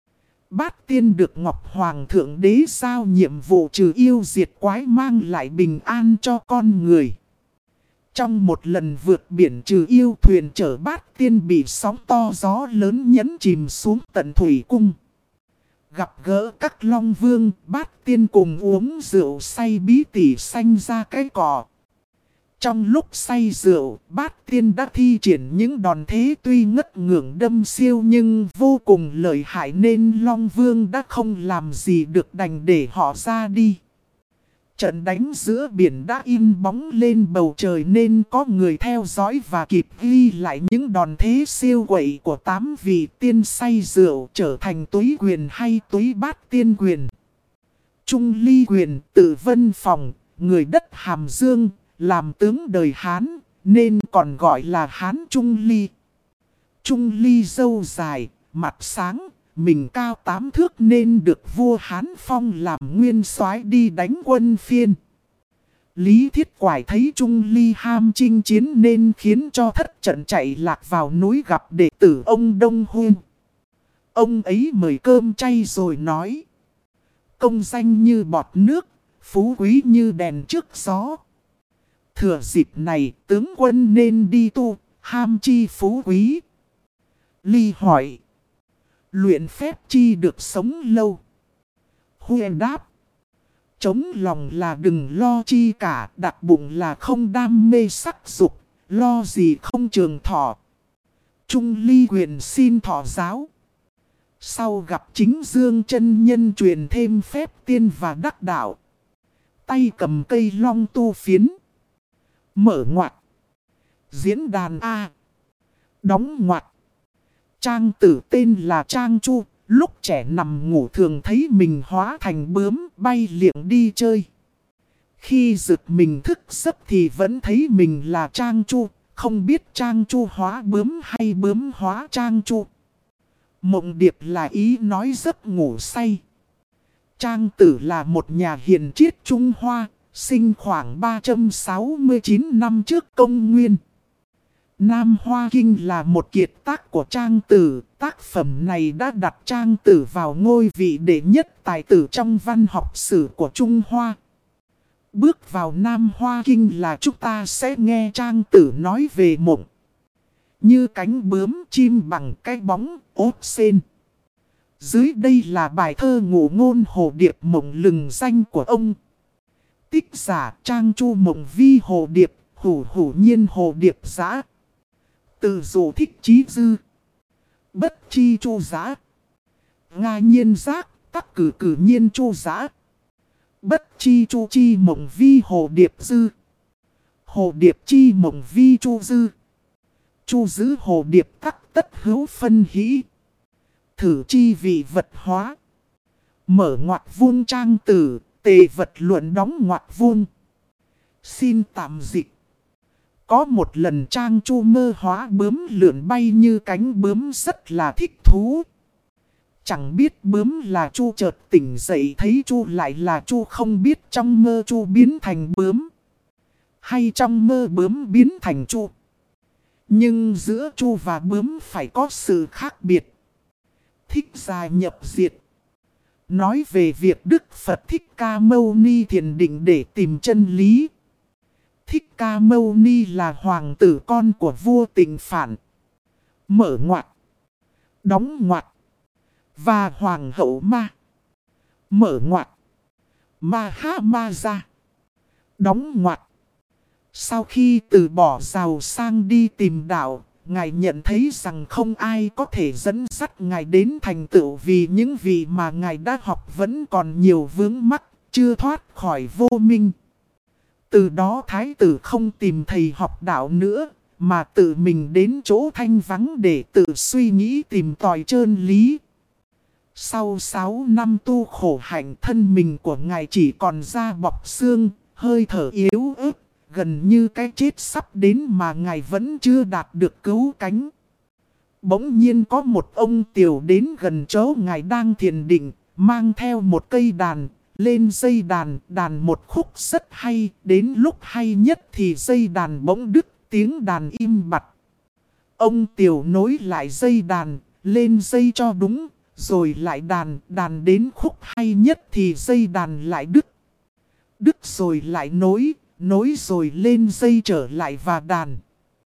bát tiên được Ngọc Hoàng Thượng Đế giao nhiệm vụ trừ yêu diệt quái mang lại bình an cho con người. Trong một lần vượt biển trừ yêu, thuyền chở bát tiên bị sóng to gió lớn nhấn chìm xuống tận thủy cung. Gặp gỡ các long vương, bát tiên cùng uống rượu say bí tỉ sanh ra cái cỏ. Trong lúc say rượu, bát tiên đã thi triển những đòn thế tuy ngất ngưỡng đâm siêu nhưng vô cùng lợi hại nên Long Vương đã không làm gì được, đành để họ ra đi. Trận đánh giữa biển đã in bóng lên bầu trời nên có người theo dõi và kịp ghi lại những đòn thế siêu quậy của 8 vị tiên say rượu trở thành túy quyền hay túy bát tiên quyền. Trung Ly Quyền, tự Vân Phòng, người đất Hàm Dương, làm tướng đời Hán, nên còn gọi là Hán Trung Ly. Trung Ly râu dài, mặt sáng, mình cao 8 thước nên được vua Hán phong làm nguyên soái đi đánh quân phiên. Lý Thiết Quải thấy Trung Ly ham chinh chiến nên khiến cho thất trận chạy lạc vào núi gặp đệ tử ông Đông Huynh. Ông ấy mời cơm chay rồi nói: công danh như bọt nước, phú quý như đèn trước gió. Thừa dịp này tướng quân nên đi tu, ham chi phú quý. Ly hỏi: luyện phép chi được sống lâu? Huynh đáp: chống lòng là đừng lo chi cả, đặt bụng là không đam mê sắc dục, lo gì không trường thọ. Trung Ly Quyền xin thọ giáo. Sau gặp Chính Dương chân nhân truyền thêm phép tiên và đắc đạo. Tay cầm cây long tu phiến. Mở ngoặt. Diễn đàn A. Đóng ngoặt. Trang tử tên là Trang Chu, lúc trẻ nằm ngủ thường thấy mình hóa thành bướm bay liệng đi chơi. Khi giật mình thức giấc thì vẫn thấy mình là Trang Chu, không biết Trang Chu hóa bướm hay bướm hóa Trang Chu. Mộng điệp là ý nói giấc ngủ say. Trang tử là một nhà hiền triết Trung Hoa, sinh khoảng 369 năm trước công nguyên. Nam Hoa Kinh là một kiệt tác của Trang Tử. Tác phẩm này đã đặt Trang Tử vào ngôi vị đệ nhất tài tử trong văn học sử của Trung Hoa. Bước vào Nam Hoa Kinh là chúng ta sẽ nghe Trang Tử nói về mộng. Như cánh bướm chim bằng cái bóng ốt sên. Dưới đây là bài thơ ngụ ngôn hồ điệp mộng lừng danh của ông. Tích giả Trang Chu mộng vi hồ điệp, hủ hủ nhiên hồ điệp giã. Từ dụ thích chí dư. Bất chi chu giã. Nga nhiên giác, tắc cử cử nhiên chu giã. Bất chi chu chi mộng vi hồ điệp dư. Hồ điệp chi mộng vi chu dư. Chu giữ hồ điệp tắc tất hữu phân hĩ. Thử chi vị vật hóa. Mở ngoặt vuông Trang tử, tề vật luận đóng ngoặt vuông. Xin tạm dịch. Có một lần Trang Chu mơ hóa bướm lượn bay như cánh bướm rất là thích thú. Chẳng biết bướm là Chu chợt tỉnh dậy thấy Chu lại là Chu, không biết trong mơ Chu biến thành bướm hay trong mơ bướm biến thành Chu. Nhưng giữa Chu và bướm phải có sự khác biệt. Thích gia nhập diệt. nói về việc Đức Phật Thích Ca Mâu Ni thiền định để tìm chân lý. Thích Ca Mâu Ni là hoàng tử con của vua Tịnh Phạn, mở ngoặc, đóng ngoặc, và hoàng hậu Ma, mở ngoặc, Ma Ha Ma ra, đóng ngoặc. Sau khi từ bỏ giàu sang đi tìm đạo, Ngài nhận thấy rằng không ai có thể dẫn dắt Ngài đến thành tựu vì những vị mà Ngài đã học vẫn còn nhiều vướng mắc, chưa thoát khỏi vô minh. Từ đó Thái tử không tìm thầy học đạo nữa, mà tự mình đến chỗ thanh vắng để tự suy nghĩ tìm tòi chân lý. Sau 6 năm tu khổ hạnh, thân mình của Ngài chỉ còn da bọc xương, hơi thở yếu ớt, gần như cái chết sắp đến mà Ngài vẫn chưa đạt được cứu cánh. Bỗng nhiên có một ông tiểu đến gần chỗ Ngài đang thiền định, mang theo một cây đàn, lên dây đàn, đàn một khúc rất hay, đến lúc hay nhất thì dây đàn bỗng đứt, tiếng đàn im bặt. Ông tiểu nối lại dây đàn, lên dây cho đúng, rồi lại đàn, đàn đến khúc hay nhất thì dây đàn lại đứt. Đứt rồi lại nối rồi lên dây trở lại và đàn.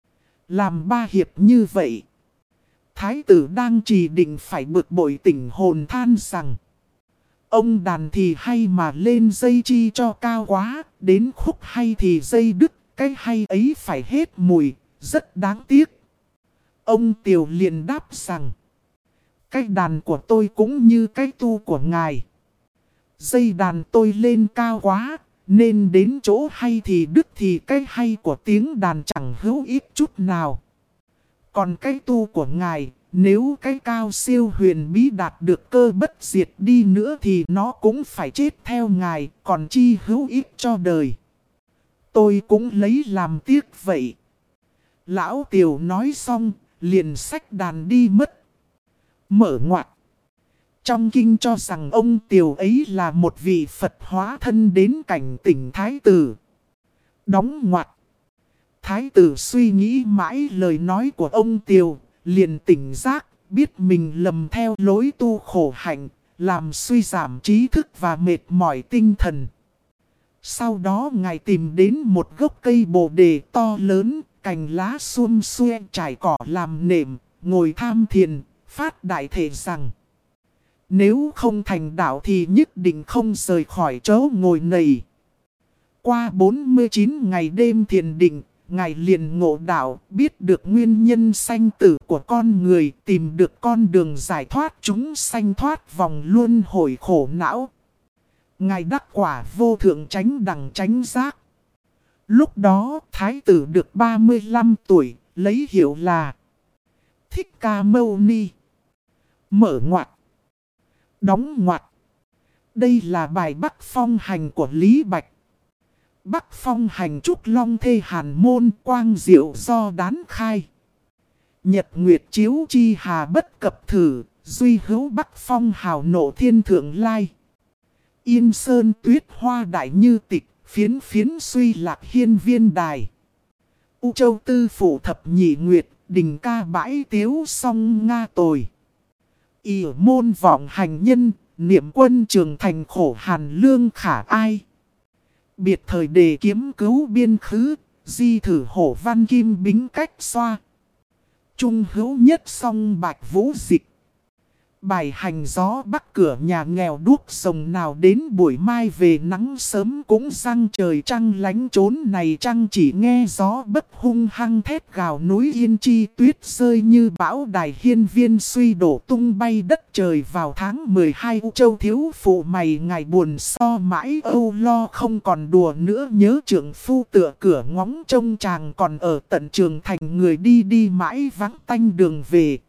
Làm 3 hiệp như vậy. Thái tử đang trì định phải bực bội tỉnh hồn than rằng: ông đàn thì hay mà lên dây chi cho cao quá, đến khúc hay thì dây đứt, cái hay ấy phải hết mùi, rất đáng tiếc. Ông tiểu liền đáp rằng: cái đàn của tôi cũng như cái tu của ngài. Dây đàn tôi lên cao quá, nên đến chỗ hay thì đứt thì cái hay của tiếng đàn chẳng hữu ích chút nào. Còn cái tu của ngài, nếu cái cao siêu huyền bí đạt được cơ bất diệt đi nữa thì nó cũng phải chết theo ngài, còn chi hữu ích cho đời. Tôi cũng lấy làm tiếc vậy. Lão tiểu nói xong, liền xách đàn đi mất. Mở ngoặc. Trong kinh cho rằng ông tiểu ấy là một vị Phật hóa thân đến cảnh tỉnh Thái tử. Đóng ngoặc. Thái tử suy nghĩ mãi lời nói của ông tiểu, liền tỉnh giác, biết mình lầm theo lối tu khổ hạnh, làm suy giảm trí thức và mệt mỏi tinh thần. Sau đó ngài tìm đến một gốc cây bồ đề to lớn, cành lá xum xuê trải cỏ làm nệm, ngồi tham thiền, phát đại thể rằng: nếu không thành đạo thì nhất định không rời khỏi chỗ ngồi này. Qua 49 ngày đêm thiền định, ngài liền ngộ đạo, biết được nguyên nhân sanh tử của con người, tìm được con đường giải thoát chúng sanh thoát vòng luân hồi khổ não. Ngài đắc quả vô thượng chánh đẳng chánh giác. Lúc đó Thái tử được 35 tuổi, lấy hiệu là Thích Ca Mâu Ni. Mở ngoặc. Đóng ngoặc. Đây là bài Bắc Phong Hành của Lý Bạch. Bắc Phong Hành Trúc Long Thê Hàn Môn quang diệu do đán khai. Nhật Nguyệt chiếu chi hà bất cập thử, duy hữu Bắc Phong hào nộ thiên thượng lai. Yên sơn tuyết hoa đại như tịch, phiến phiến suy lạc hiên viên đài. U châu tư phủ thập nhị nguyệt, đình ca bãi tiếu song nga tồi. Y môn vọng hành nhân, niệm quân trường thành khổ hàn lương khả ai. Biệt thời đề kiếm cứu biên khứ, di thử hổ văn kim bính cách xoa. Trung hữu nhất song bạch vũ dịch. Bài hành gió bắc cửa nhà nghèo đuốc sồng nào đến buổi mai về nắng sớm cũng răng trời trăng lánh trốn này trăng chỉ nghe gió bất hung hăng thét gào núi yên chi tuyết rơi như bão đài hiên viên suy đổ tung bay đất trời vào tháng 12 U châu thiếu phụ mày ngày buồn so mãi âu lo không còn đùa nữa nhớ trượng phu tựa cửa ngóng trông chàng còn ở tận trường thành người đi đi mãi vắng tanh đường về.